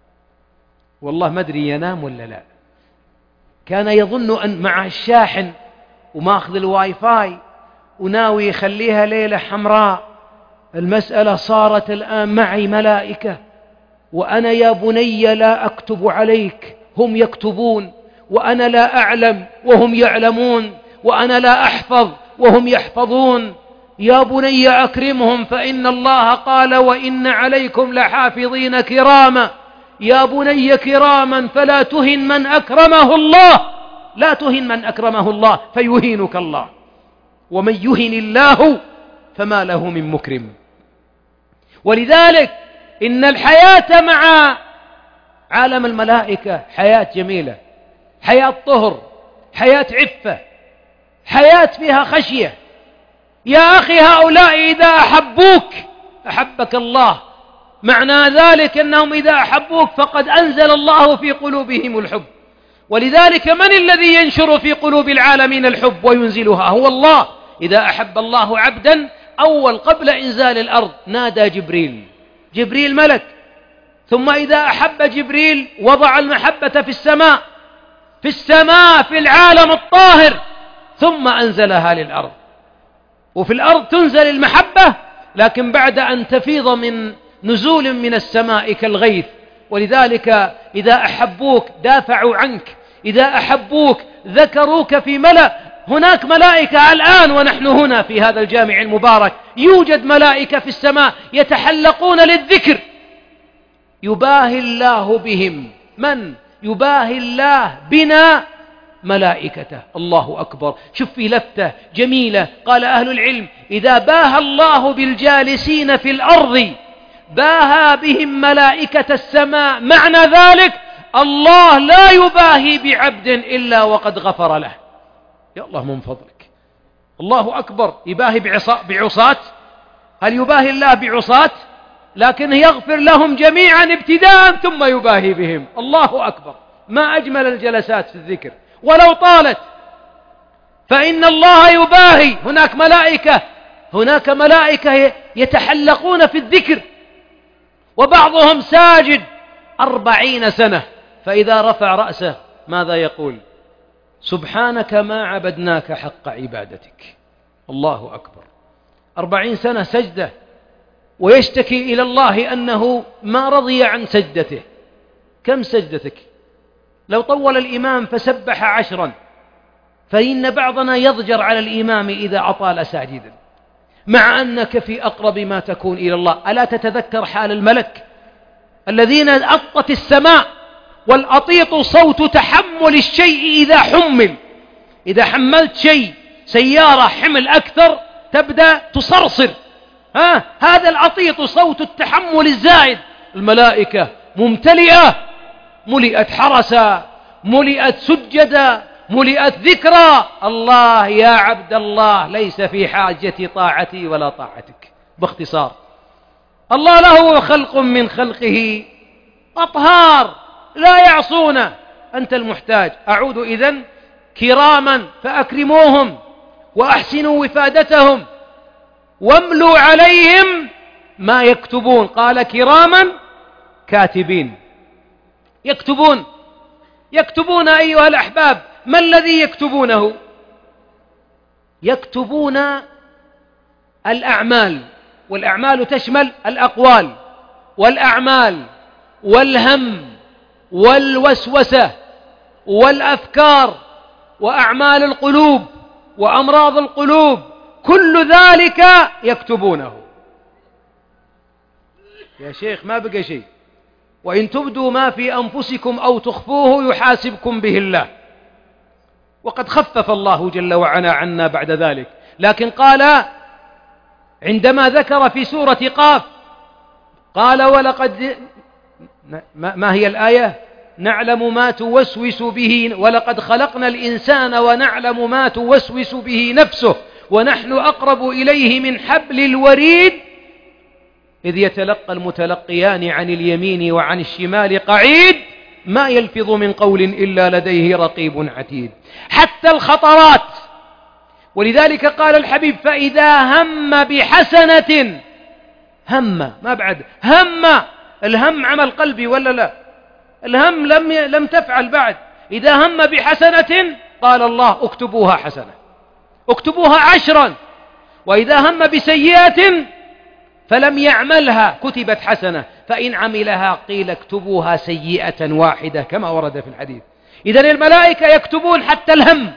والله ما أدري ينام ولا لا. كان يظن أن مع الشاحن وماخذ الواي فاي وناوي يخليها ليلة حمراء. المسألة صارت الآن معي ملائكة، وأنا يا بني لا أكتب عليك، هم يكتبون، وأنا لا أعلم وهم يعلمون، وأنا لا أحفظ وهم يحفظون. يا بني أكرمهم فإن الله قال وإن عليكم لحافظين كراما. يا بني كراما فلا تهن من أكرمه الله، لا تهن من أكرمه الله فيهينك الله، ومن يهن الله فما له من مكرم. ولذلك إن الحياة مع عالم الملائكة حياة جميلة، حياة طهر، حياة عفة، حياة فيها خشية. يا أخي هؤلاء إذا أحبوك أحبك الله، معنى ذلك أنهم إذا أحبوك فقد أنزل الله في قلوبهم الحب. ولذلك من الذي ينشر في قلوب العالمين الحب وينزلها؟ هو الله. إذا أحب الله عبدا أول قبل إنزال الأرض نادى جبريل، جبريل ملك، ثم إذا أحب جبريل وضع المحبة في السماء، في السماء في العالم الطاهر، ثم أنزلها للأرض. وفي الأرض تنزل المحبة لكن بعد أن تفيض من نزول من السماء كالغيث. ولذلك إذا أحبوك دافعوا عنك، إذا أحبوك ذكروك في ملأ. هناك ملائكة الآن ونحن هنا في هذا الجامع المبارك، يوجد ملائكة في السماء يتحلقون للذكر، يباهي الله بهم. من يباهي الله بنا؟ ملائكته. الله أكبر. شوف في لفتة جميلة، قال أهل العلم إذا باهى الله بالجالسين في الأرض باهى بهم ملائكة السماء. معنى ذلك الله لا يباهي بعبد إلا وقد غفر له. يا الله من فضلك. الله أكبر. يباهي بعصاة؟ هل يباهي الله بعصاة؟ لكن يغفر لهم جميعا ابتداء ثم يباهي بهم. الله أكبر. ما أجمل الجلسات في الذكر ولو طالت، فإن الله يباهي. هناك ملائكة هناك ملائكة يتحلقون في الذكر، وبعضهم ساجد أربعين سنة، فإذا رفع رأسه ماذا يقول؟ سبحانك ما عبدناك حق عبادتك. الله أكبر. أربعين سنة سجدة، ويشتكي إلى الله أنه ما رضي عن سجدته. كم سجدتك؟ لو طول الإمام فسبح عشرا، فإن بعضنا يضجر على الإمام إذا أطال ساجدا، مع أنك في أقرب ما تكون إلى الله. ألا تتذكر حال الملك الذين أطت السماء؟ والأطيط صوت تحمل الشيء إذا حمل. إذا حملت شيء سيارة حمل أكثر تبدأ تصرصر، ها؟ هذا الأطيط صوت التحمل الزائد. الملائكة ممتلئة، ملئت حرسا، ملئت سجدا، ملئت ذكرى. الله يا عبد الله ليس في حاجة طاعتي ولا طاعتك. باختصار، الله له خلق من خلقه أطهار لا يعصونه، أنت المحتاج. أعود إذن: كراما فأكرموهم وأحسنوا وفادتهم واملوا عليهم ما يكتبون. قال: كراما كاتبين، يكتبون. يكتبون أيها الأحباب، ما الذي يكتبونه؟ يكتبون الأعمال، والأعمال تشمل الأقوال والأعمال والهم والوسوسة والأفكار وأعمال القلوب وأمراض القلوب، كل ذلك يكتبونه. يا شيخ ما بقى شيء. وإن تبدوا ما في أنفسكم أو تخفوه يحاسبكم به الله. وقد خفف الله جل وعلا عنا بعد ذلك، لكن قال عندما ذكر في سورة قاف، قال: ولقد ما هي الآية؟ نعلم ما توسوس به، ولقد خلقنا الإنسان ونعلم ما توسوس به نفسه ونحن أقرب إليه من حبل الوريد إذ يتلقى المتلقيان عن اليمين وعن الشمال قعيد ما يلفظ من قول إلا لديه رقيب عتيد. حتى الخطرات. ولذلك قال الحبيب: فإذا هم بحسنة، هم ما بعد هم، الهم عمل قلبي ولا لا؟ الهم لم لم تفعل بعد. إذا هم بحسنة قال الله: اكتبوها حسنة، اكتبوها عشرا. وإذا هم بسيئة فلم يعملها كتبت حسنة، فإن عملها قيل اكتبوها سيئة واحدة كما ورد في الحديث. إذن الملائكة يكتبون حتى الهم،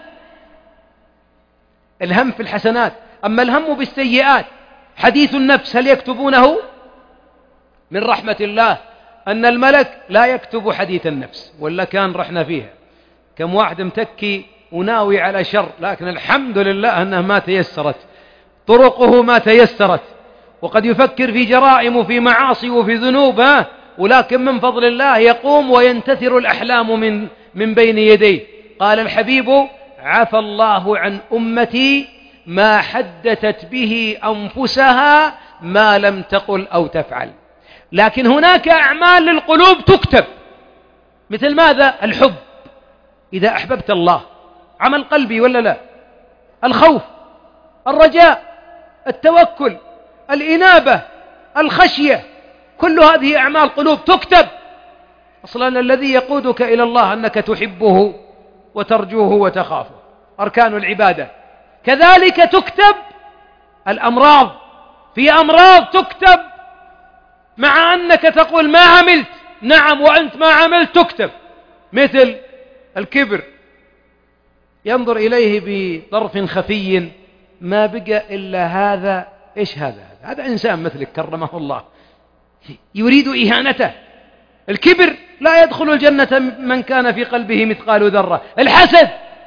الهم في الحسنات. أما الهم بالسيئات، حديث النفس، هل يكتبونه؟ من رحمة الله أن الملك لا يكتب حديث النفس، ولا كان رحنا فيها. كم واحد متكي وناوي على شر، لكن الحمد لله أنها ما تيسرت، طرقه ما تيسرت، وقد يفكر في جرائم وفي معاصي وفي ذنوب، ها؟ ولكن من فضل الله يقوم وينتثر الأحلام من من بين يديه. قال الحبيب: عفى الله عن أمتي ما حدثت به أنفسها ما لم تقل أو تفعل. لكن هناك أعمال للقلوب تكتب، مثل ماذا؟ الحب، إذا أحببت الله، عمل قلبي ولا لا؟ الخوف، الرجاء، التوكل، الإنابة، الخشية، كل هذه أعمال قلوب تكتب. أصلا الذي يقودك إلى الله أنك تحبه وترجوه وتخافه، أركان العبادة. كذلك تكتب الأمراض، في أمراض تكتب مع أنك تقول ما عملت، نعم وأنت ما عملت تكتب، مثل الكبر، ينظر إليه بطرف خفي، ما بقى إلا هذا. إيش هذا؟ هذا إنسان مثلك كرمه الله، يريد إهانته. الكبر لا يدخل الجنة من كان في قلبه مثقال ذرة. الحسد،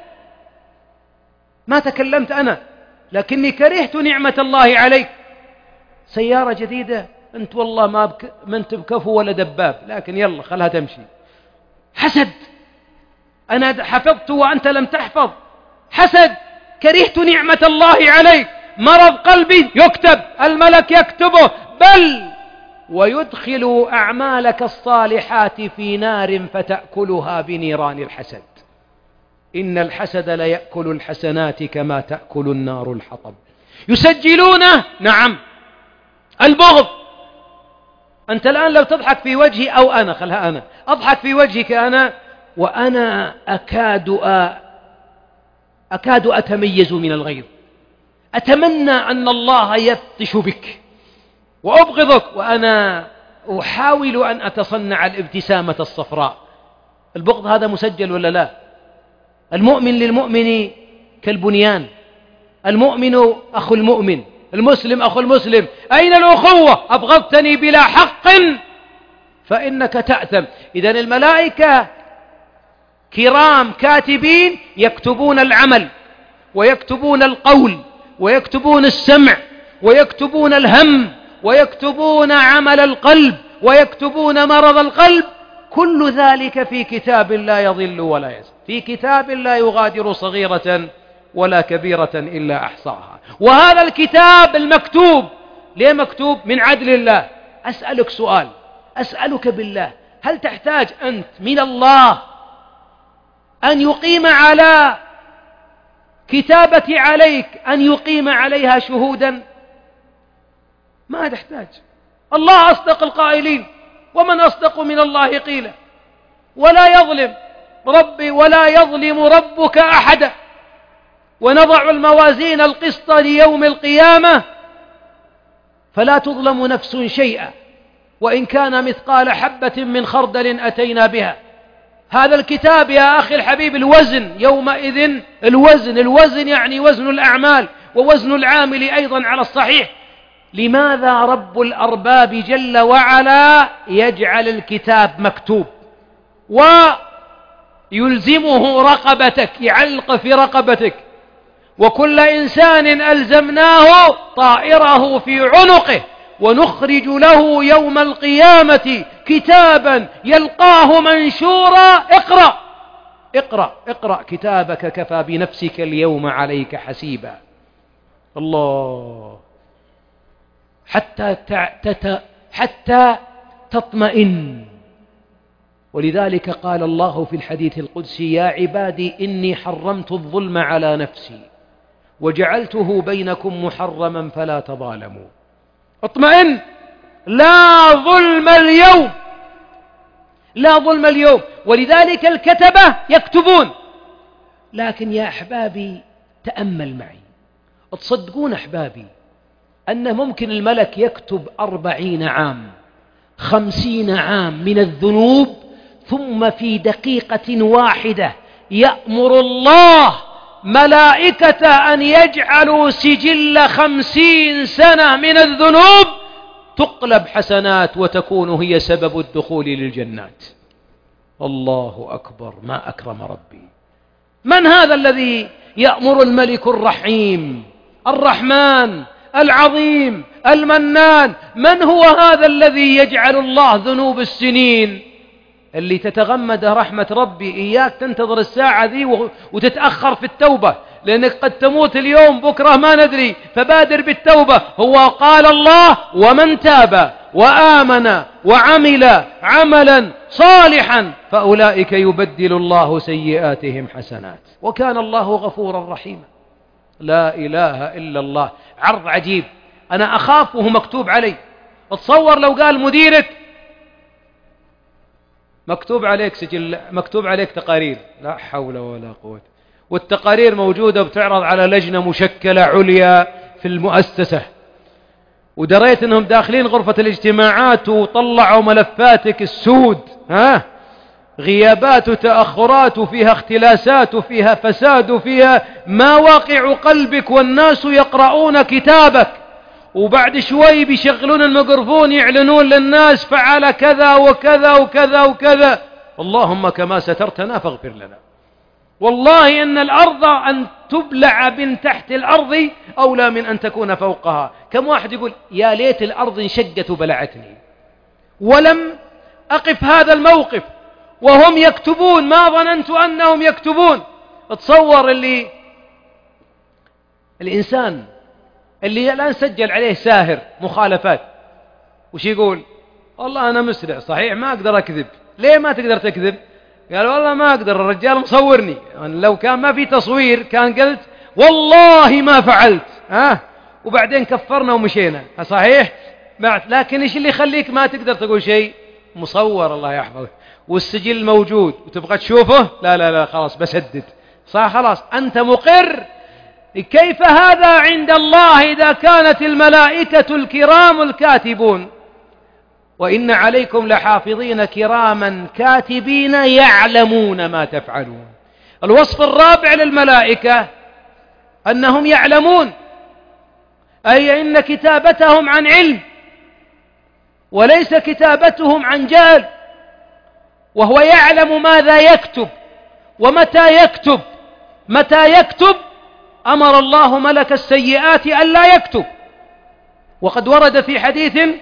ما تكلمت أنا لكني كرهت نعمة الله عليك. سيارة جديدة، أنت والله ما بك... ما أنت بكفو ولا دباب، لكن يلا خلها تمشي. حسد، أنا حفظت وأنت لم تحفظ. حسد، كرهت نعمة الله عليك. مرض قلبي يكتب، الملك يكتبه، بل ويدخل أعمالك الصالحات في نار فتأكلها بنيران الحسد. إن الحسد لا يأكل الحسنات كما تأكل النار الحطب. يسجلونه، نعم. البغض، أنت الآن لو تضحك في وجهي أو أنا، خلها أنا أضحك في وجهك أنا وأنا أكاد أكاد أتميز من الغيظ، أتمنى أن الله يبطش بك، وأبغضك وأنا أحاول أن أتصنع الابتسامة الصفراء. البغض هذا مسجل ولا لا؟ المؤمن للمؤمن كالبنيان، المؤمن أخو المؤمن، المسلم أخو المسلم. أين الأخوة؟ أبغضتني بلا حق فإنك تأثم. إذن الملائكة كرام كاتبين يكتبون العمل ويكتبون القول ويكتبون السمع ويكتبون الهم ويكتبون عمل القلب ويكتبون مرض القلب. كل ذلك في كتاب لا يضل ولا ينسى، في كتاب لا يغادر صغيرة ولا كبيرة إلا أحصاها. وهذا الكتاب المكتوب، ليه مكتوب؟ من عدل الله. أسألك سؤال، أسألك بالله، هل تحتاج أنت من الله أن يقيم على كتابة عليك أن يقيم عليها شهودا؟ ما تحتاج. الله أصدق القائلين، ومن أصدق من الله قيلا. ولا يظلم ربي ولا يظلم ربك أحدا. ونضع الموازين القسط ليوم القيامة فلا تظلم نفس شيئا وإن كان مثقال حبة من خردل أتينا بها. هذا الكتاب يا أخي الحبيب الوزن يومئذ، الوزن الوزن يعني وزن الأعمال ووزن العامل أيضا على الصحيح. لماذا رب الأرباب جل وعلا يجعل الكتاب مكتوب ويلزمه رقبتك، يعلق في رقبتك؟ وكل إنسان ألزمناه طائره في عنقه ونخرج له يوم القيامة كتابا يلقاه منشورا. اقرأ اقرأ اقرأ كتابك كفى بنفسك اليوم عليك حسيبا. الله، حتى تت حتى تطمئن. ولذلك قال الله في الحديث القدسي: يا عبادي إني حرمت الظلم على نفسي وجعلته بينكم محرما فلا تظالموا. اطمئن، لا ظلم اليوم، لا ظلم اليوم. ولذلك الكتبة يكتبون. لكن يا أحبابي تأمل معي، تصدقون أحبابي أن ممكن الملك يكتب أربعين عام خمسين عام من الذنوب، ثم في دقيقة واحدة يأمر الله ملائكة أن يجعلوا سجل خمسين سنة من الذنوب تقلب حسنات وتكون هي سبب الدخول للجنات. الله أكبر، ما أكرم ربي. من هذا الذي يأمر الملك الرحيم الرحمن العظيم المنان؟ من هو هذا الذي يجعل الله ذنوب السنين اللي تتغمد رحمة ربي إياك تنتظر الساعة ذي وتتأخر في التوبة، لأنك قد تموت اليوم بكرة ما ندري، فبادر بالتوبة. هو قال الله: ومن تاب وآمن وعمل عملا صالحا فأولئك يبدل الله سيئاتهم حسنات وكان الله غفورا رحيما. لا إله إلا الله. عرض عجيب، أنا أخاف وهو مكتوب علي. اتصور لو قال مديرك: مكتوب عليك سجل، مكتوب عليك تقارير. لا حول ولا قوة. والتقارير موجودة بتعرض على لجنة مشكلة عليا في المؤسسة، ودريت أنهم داخلين غرفة الاجتماعات وطلعوا ملفاتك السود، ها، غيابات وتأخرات وفيها اختلاسات وفيها فساد وفيها ما واقع قلبك، والناس يقرؤون كتابك، وبعد شوي بيشغلون الميكروفون يعلنون للناس فعل كذا وكذا وكذا وكذا. اللهم كما سترتنا فاغفر لنا. والله إن الأرض أن تبلع من تحت الأرض أولى من أن تكون فوقها. كم واحد يقول: يا ليت الأرض انشقت وبلعتني. ولم أقف هذا الموقف وهم يكتبون، ما ظننت أنهم يكتبون. تصور اللي الإنسان اللي الآن سجل عليه ساهر مخالفات، وش يقول؟ والله أنا مسرع صحيح ما أقدر أكذب. ليه ما تقدر تكذب؟ قال والله ما أقدر، الرجال مصورني. يعني لو كان ما في تصوير كان قلت والله ما فعلت، ها، وبعدين كفرنا ومشينا، صحيح؟ لكن إيش اللي يخليك ما تقدر تقول شيء؟ مصور، الله يحفظك، والسجل موجود وتبغى تشوفه. لا لا لا خلاص بسدد، صح، خلاص أنت مقر. كيف هذا عند الله إذا كانت الملائكة الكرام الكاتبون؟ وإن عليكم لحافظين كراما كاتبين يعلمون ما تفعلون. الوصف الرابع للملائكة أنهم يعلمون، أي إن كتابتهم عن علم وليس كتابتهم عن جهل. وهو يعلم ماذا يكتب ومتى يكتب. متى يكتب؟ أمر الله ملك السيئات ألا يكتب. وقد ورد في حديث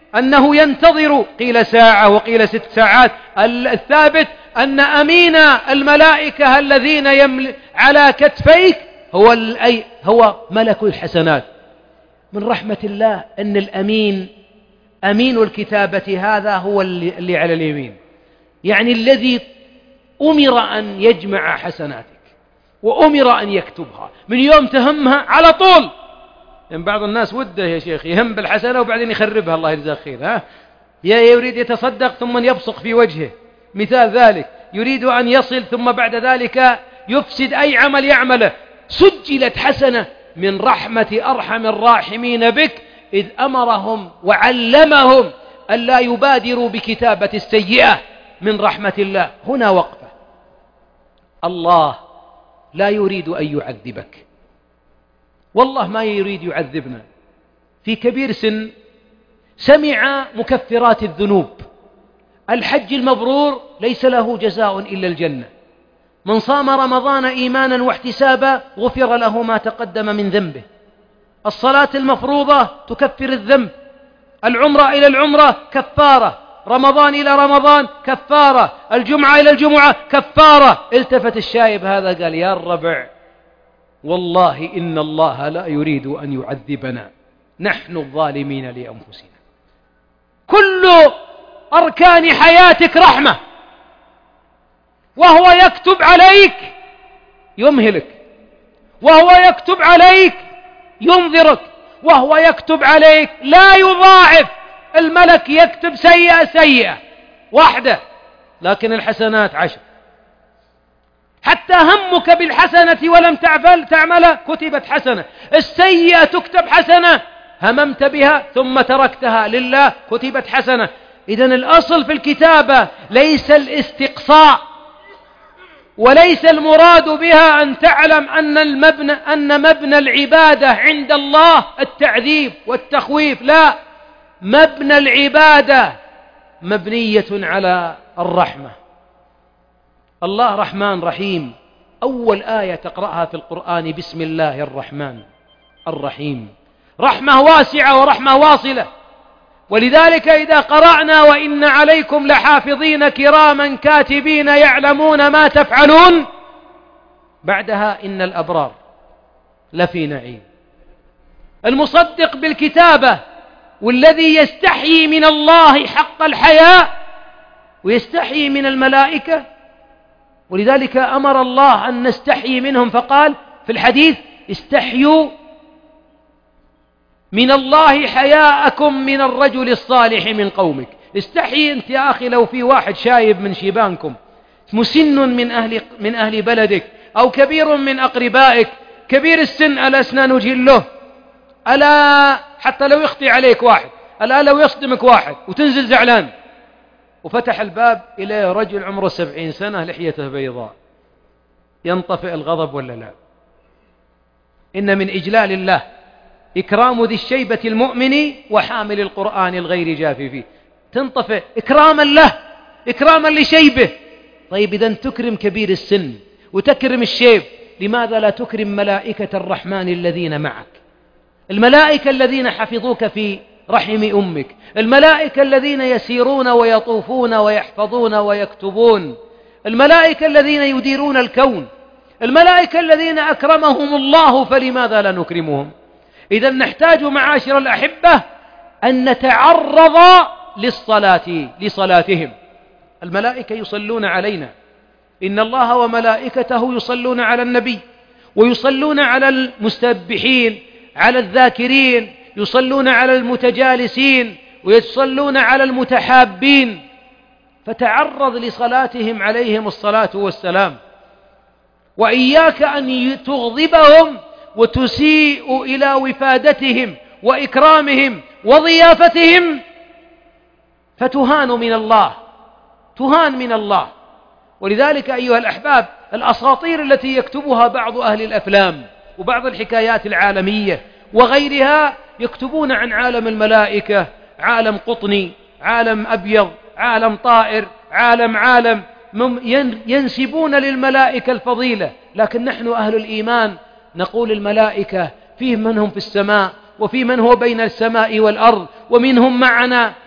أنه ينتظر، قيل ساعة وقيل ست ساعات. الثابت أن أمين الملائكة الذين يمل على كتفيك هو الأي هو ملك الحسنات. من رحمة الله أن الأمين أمين الكتابة هذا هو اللي على اليمين، يعني الذي أمر أن يجمع حسناتك وأمر أن يكتبها من يوم تهمها على طول. يعني بعض الناس وده يا شيخ يهم بالحسنة وبعدين يخربها، الله يجزاه خير، ها يا يريد يتصدق ثم يبصق في وجهه، مثال ذلك يريد أن يصل ثم بعد ذلك يفسد أي عمل يعمله. سجلت حسنة من رحمة أرحم الراحمين بك إذ أمرهم وعلمهم ألا يبادروا بكتابة السيئة من رحمة الله. هنا وقفة. الله لا يريد أن يعذبك، والله ما يريد يعذبنا. في كبير سن سمع مكفرات الذنوب، الحج المبرور ليس له جزاء إلا الجنة، من صام رمضان إيمانا واحتسابا غفر له ما تقدم من ذنبه، الصلاة المفروضة تكفر الذنب، العمرة إلى العمرة كفارة، رمضان إلى رمضان كفارة، الجمعة إلى الجمعة كفارة. التفت الشايب هذا قال يا الربع والله إن الله لا يريد أن يعذبنا، نحن الظالمين لأنفسنا. كل أركان حياتك رحمة، وهو يكتب عليك يمهلك، وهو يكتب عليك ينذرك، وهو يكتب عليك لا يضاعف. الملك يكتب سيئة سيئة واحدة، لكن الحسنات عشر. حتى همك بالحسنة ولم تعمل تعمل كتبت حسنة، السيئة تكتب حسنة، هممت بها ثم تركتها لله كتبت حسنة. إذن الأصل في الكتابة ليس الاستقصاء، وليس المراد بها أن تعلم أن المبنى أن مبنى العبادة عند الله التعذيب والتخويف، لا، مبنى العبادة مبنية على الرحمة. الله رحمن رحيم. أول آية تقرأها في القرآن بسم الله الرحمن الرحيم، رحمة واسعة ورحمة واصلة. ولذلك إذا قرأنا وإن عليكم لحافظين كراما كاتبين يعلمون ما تفعلون، بعدها إن الأبرار لفي نعيم. المصدق بالكتابة والذي يستحيي من الله حق الحياء ويستحيي من الملائكة، ولذلك أمر الله أن نستحيي منهم، فقال في الحديث استحيوا من الله حياءكم من الرجل الصالح من قومك. استحي أنت يا أخي لو في واحد شايب من شيبانكم، مسن من أهل, من أهل بلدك، أو كبير من أقربائك، كبير السن ألسنا نجله، ألا حتى لو يخطي عليك واحد، ألا لو يصدمك واحد وتنزل زعلان، وفتح الباب إليه رجل عمره سبعين سنة لحيته بيضاء، ينطفئ الغضب ولا لا؟ إن من إجلال الله إكرام ذي الشيبة المؤمن وحامل القرآن الغير جاف فيه. تنطفئ إكراما له، إكراما لشيبه. طيب إذن تكرم كبير السن وتكرم الشيب، لماذا لا تكرم ملائكة الرحمن الذين معك؟ الملائكة الذين حفظوك في رحم أمك، الملائكة الذين يسيرون ويطوفون ويحفظون ويكتبون، الملائكة الذين يديرون الكون، الملائكة الذين أكرمهم الله، فلماذا لا نكرمهم؟ إذا نحتاج معاشر الأحبة أن نتعرض للصلاة لصلاتهم. الملائكة يصلون علينا، إن الله وملائكته يصلون على النبي، ويصلون على المستبحين، على الذاكرين، يصلون على المتجالسين، ويصلون على المتحابين. فتعرض لصلاتهم عليهم الصلاة والسلام، وإياك أن تغضبهم وتسيء إلى وفادتهم وإكرامهم وضيافتهم، فتهان من الله، تهان من الله. ولذلك أيها الأحباب، الأساطير التي يكتبها بعض أهل الأفلام وبعض الحكايات العالمية وغيرها، يكتبون عن عالم الملائكة عالم قطني، عالم أبيض، عالم طائر، عالم عالم ينسبون للملائكة الفضيلة. لكن نحن أهل الإيمان نقول الملائكة فيه من هم في السماء، وفي من هو بين السماء والأرض، ومنهم معنا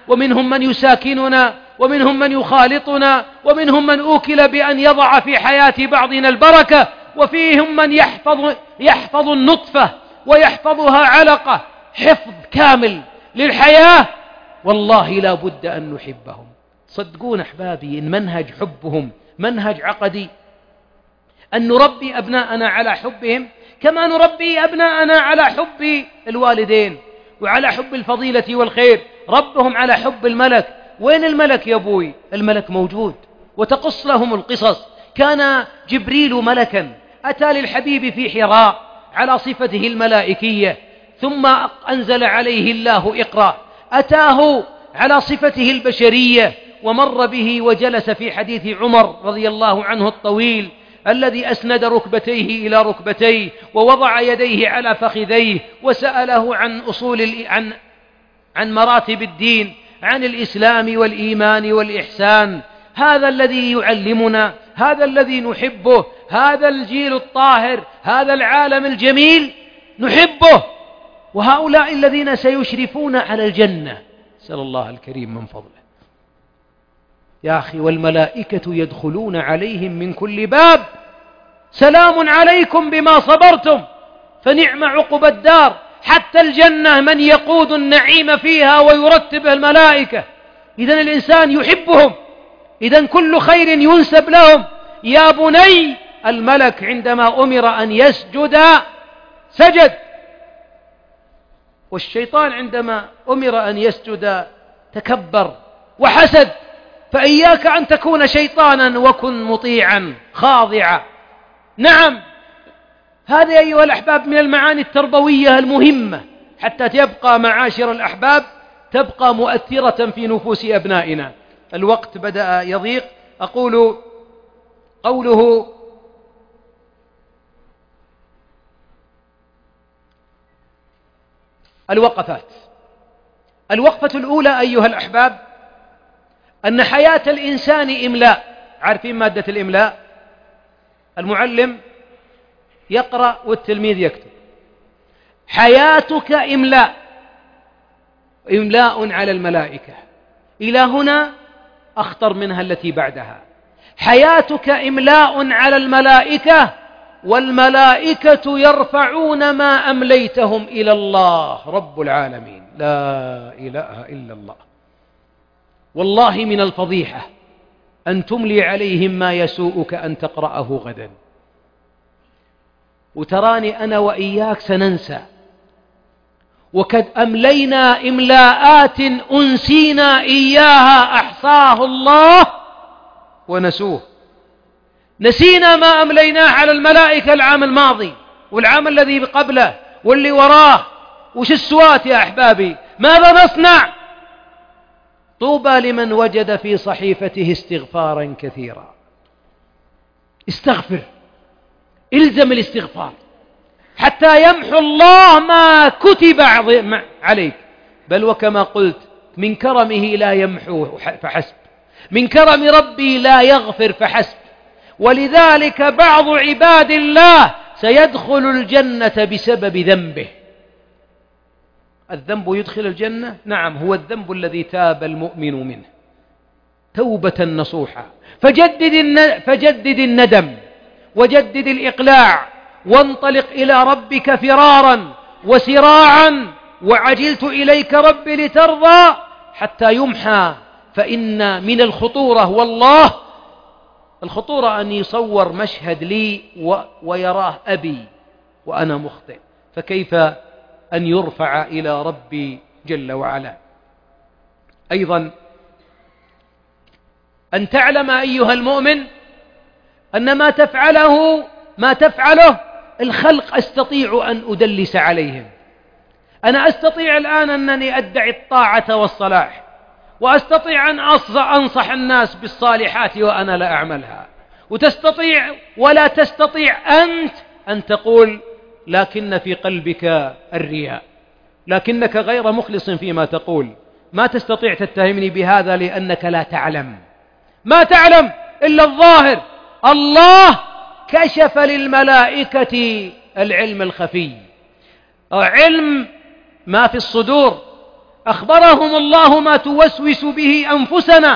ومنهم من يساكننا، ومنهم من يخالطنا، ومنهم من أوكل بأن يضع في حياة بعضنا البركة، وفيهم من يحفظ, يحفظ النطفة ويحفظها علقة حفظ كامل للحياة. والله لا بد أن نحبهم. صدقون أحبابي إن منهج حبهم منهج عقدي، أن نربي أبناءنا على حبهم كما نربي أبناءنا على حب الوالدين وعلى حب الفضيلة والخير. ربهم على حب الملك. وين الملك يا أبوي؟ الملك موجود، وتقص لهم القصص. كان جبريل ملكا أتى للحبيب في حراء على صفته الملائكية، ثم أنزل عليه الله اقرأ. أتاه على صفته البشرية ومر به وجلس في حديث عمر رضي الله عنه الطويل الذي أسند ركبتيه إلى ركبتيه ووضع يديه على فخذيه وسأله عن أصول عن عن مراتب الدين، عن الإسلام والإيمان والإحسان. هذا الذي يعلمنا، هذا الذي نحبه، هذا الجيل الطاهر، هذا العالم الجميل نحبه. وهؤلاء الذين سيشرفون على الجنة، سأل الله الكريم من فضله. يا أخي والملائكة يدخلون عليهم من كل باب سلام عليكم بما صبرتم فنعم عقب الدار. حتى الجنة من يقود النعيم فيها ويرتبه الملائكة. إذن الإنسان يحبهم، إذن كل خير ينسب لهم. يا بني، الملك عندما أمر أن يسجد سجد، والشيطان عندما أمر أن يسجد تكبر وحسد. فإياك أن تكون شيطانا وكن مطيعا خاضعا. نعم، هذه أيها الأحباب من المعاني التربوية المهمة حتى تبقى معاشر الأحباب تبقى مؤثرة في نفوس أبنائنا. الوقت بدأ يضيق. أقول قوله الوقفات. الوقفة الأولى أيها الأحباب أن حياة الإنسان إملاء. عارفين مادة الإملاء؟ المعلم يقرأ والتلميذ يكتب. حياتك إملاء، إملاء على الملائكة. إلى هنا أخطر منها التي بعدها. حياتك إملاء على الملائكة، والملائكة يرفعون ما أمليتهم إلى الله رب العالمين. لا إله إلا الله. والله من الفضيحة أن تملي عليهم ما يسوءك أن تقرأه غدا. وتراني أنا وإياك سننسى، وقد أملينا إملاءات أنسينا إياها أحصاه الله ونسوه. نسينا ما أمليناه على الملائكة العام الماضي والعام الذي قبله واللي وراه. وش السوات يا أحبابي؟ ماذا نصنع؟ طوبى لمن وجد في صحيفته استغفارا كثيرا. استغفر، إلزم الاستغفار حتى يمحو الله ما كتب عليك. بل وكما قلت من كرمه لا يمحو فحسب، من كرم ربي لا يغفر فحسب. ولذلك بعض عباد الله سيدخل الجنة بسبب ذنبه. الذنب يدخل الجنة؟ نعم، هو الذنب الذي تاب المؤمن منه توبة نصوحة. فجدد فجدد الندم وجدد الإقلاع وانطلق إلى ربك فرارا وسراعا. وعجلت إليك ربي لترضى حتى يمحى. فإن من الخطورة، والله الخطورة أن يصور مشهد لي ويراه أبي وأنا مخطئ، فكيف أن يرفع إلى ربي جل وعلا. أيضا أن تعلم أيها المؤمن أن ما تفعله ما تفعله الخلق أستطيع أن أدلس عليهم. أنا أستطيع الآن أنني أدعي الطاعة والصلاح، وأستطيع أن أنصح الناس بالصالحات وأنا لا أعملها. وتستطيع ولا تستطيع أنت أن تقول لكن في قلبك الرياء، لكنك غير مخلص فيما تقول. ما تستطيع تتهمني بهذا لأنك لا تعلم، ما تعلم إلا الظاهر. الله كشف للملائكة العلم الخفي، علم ما في الصدور، أخبرهم الله ما توسوس به أنفسنا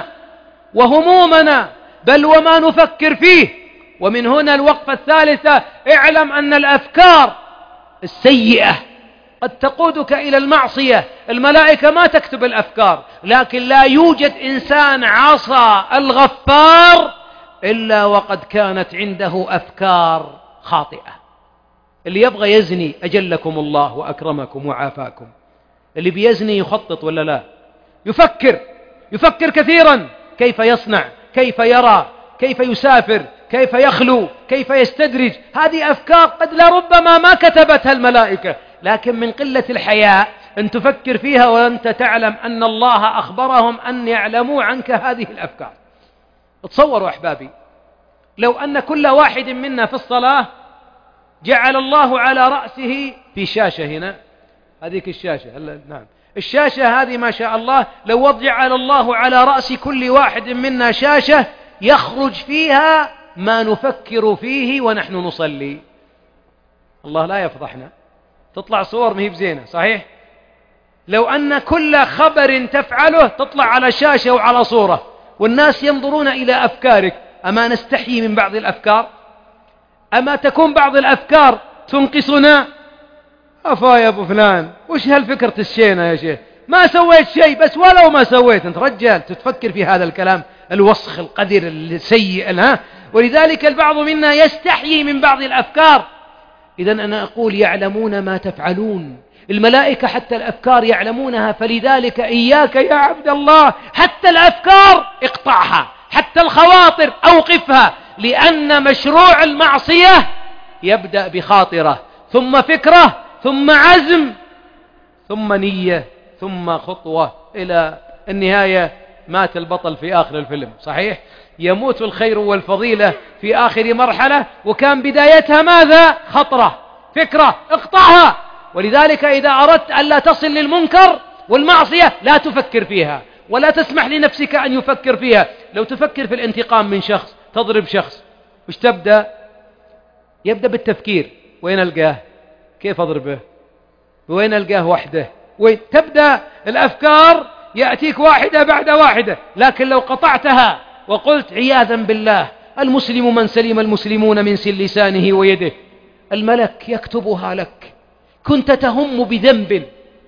وهمومنا بل وما نفكر فيه. ومن هنا الوقفة الثالثة: اعلم أن الأفكار السيئة قد تقودك إلى المعصية. الملائكة ما تكتب الأفكار، لكن لا يوجد إنسان عصى الغفار إلا وقد كانت عنده أفكار خاطئة. اللي يبغى يزني أجلكم الله وأكرمكم وعافاكم، اللي بيزني يخطط ولا لا؟ يفكر يفكر كثيرا كيف يصنع، كيف يرى، كيف يسافر، كيف يخلو، كيف يستدرج. هذه أفكار قد لا ربما ما كتبتها الملائكة، لكن من قلة الحياء أن تفكر فيها وأنت تعلم أن الله أخبرهم أن يعلموا عنك هذه الأفكار. تصوروا أحبابي لو أن كل واحد منا في الصلاة جعل الله على رأسه في شاشة هنا، هذيك الشاشة، نعم الشاشة هذه ما شاء الله، لو جعل الله على رأس كل واحد منا شاشة يخرج فيها ما نفكر فيه ونحن نصلي، الله لا يفضحنا، تطلع صور مهيب زينة صحيح؟ لو أن كل خبر تفعله تطلع على شاشة وعلى صورة والناس ينظرون إلى أفكارك، أما نستحيي من بعض الأفكار؟ أما تكون بعض الأفكار تنقصنا؟ أفا يا أبو فلان وش هالفكرة الشينة يا شيخ، ما سويت شيء، بس ولو ما سويت أنت رجال تتفكر في هذا الكلام الوسخ القذر السيء. ها؟ ولذلك البعض منا يستحيي من بعض الأفكار. إذن أنا أقول يعلمون ما تفعلون، الملائكة حتى الأفكار يعلمونها، فلذلك إياك يا عبد الله حتى الأفكار اقطعها، حتى الخواطر أوقفها، لأن مشروع المعصية يبدأ بخاطرة ثم فكرة ثم عزم ثم نية ثم خطوة إلى النهاية. مات البطل في آخر الفيلم صحيح؟ يموت الخير والفضيلة في آخر مرحلة، وكان بدايتها ماذا؟ خطرة، فكرة، اقطعها. ولذلك إذا أردت ألا تصل للمنكر والمعصية لا تفكر فيها ولا تسمح لنفسك أن يفكر فيها. لو تفكر في الانتقام من شخص، تضرب شخص، وش تبدأ؟ يبدأ بالتفكير، وين ألقاه؟ كيف أضربه؟ وين ألقاه وحده؟ وين؟ تبدأ الأفكار يأتيك واحدة بعد واحدة. لكن لو قطعتها وقلت عياذا بالله المسلم من سلم المسلمون من لسانه ويده، الملك يكتبها لك، كنت تهم بذنب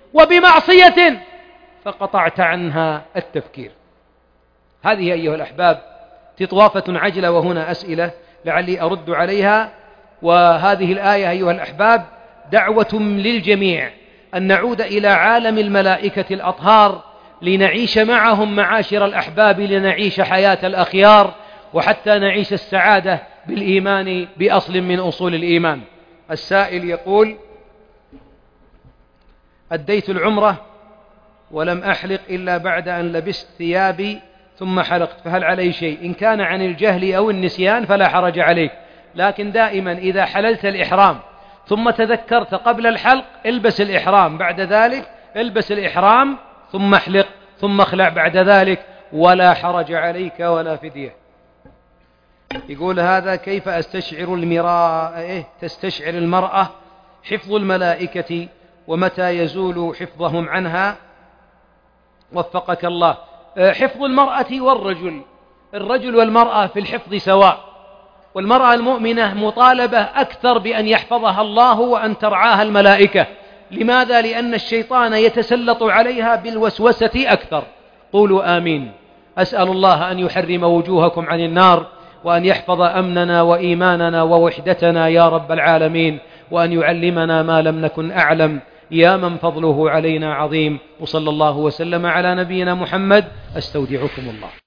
وبمعصية فقطعت عنها التفكير. هذه أيها الأحباب تطوافة عجلة، وهنا أسئلة لعلي أرد عليها. وهذه الآية أيها الأحباب دعوة للجميع أن نعود إلى عالم الملائكة الأطهار لنعيش معهم معاشر الأحباب، لنعيش حياة الأخيار، وحتى نعيش السعادة بالإيمان بأصل من أصول الإيمان. السائل يقول: أديت العمرة ولم أحلق إلا بعد أن لبست ثيابي ثم حلقت، فهل علي شيء؟ إن كان عن الجهل أو النسيان فلا حرج عليك، لكن دائما إذا حللت الإحرام ثم تذكرت قبل الحلق البس الإحرام، بعد ذلك البس الإحرام ثم احلق ثم اخلع بعد ذلك، ولا حرج عليك ولا فدية. يقول هذا: كيف أستشعر المراء إيه تستشعر المرأة حفظ الملائكة ومتى يزول حفظهم عنها؟ وفقك الله. حفظ المرأة والرجل، الرجل والمرأة في الحفظ سواء، والمرأة المؤمنة مطالبة أكثر بأن يحفظها الله وأن ترعاها الملائكة. لماذا؟ لأن الشيطان يتسلط عليها بالوسوسة أكثر. قولوا آمين. أسأل الله أن يحرم وجوهكم عن النار، وأن يحفظ أمننا وإيماننا ووحدتنا يا رب العالمين، وأن يعلمنا ما لم نكن أعلم يا من فضله علينا عظيم. وصلى الله وسلم على نبينا محمد. أستودعكم الله.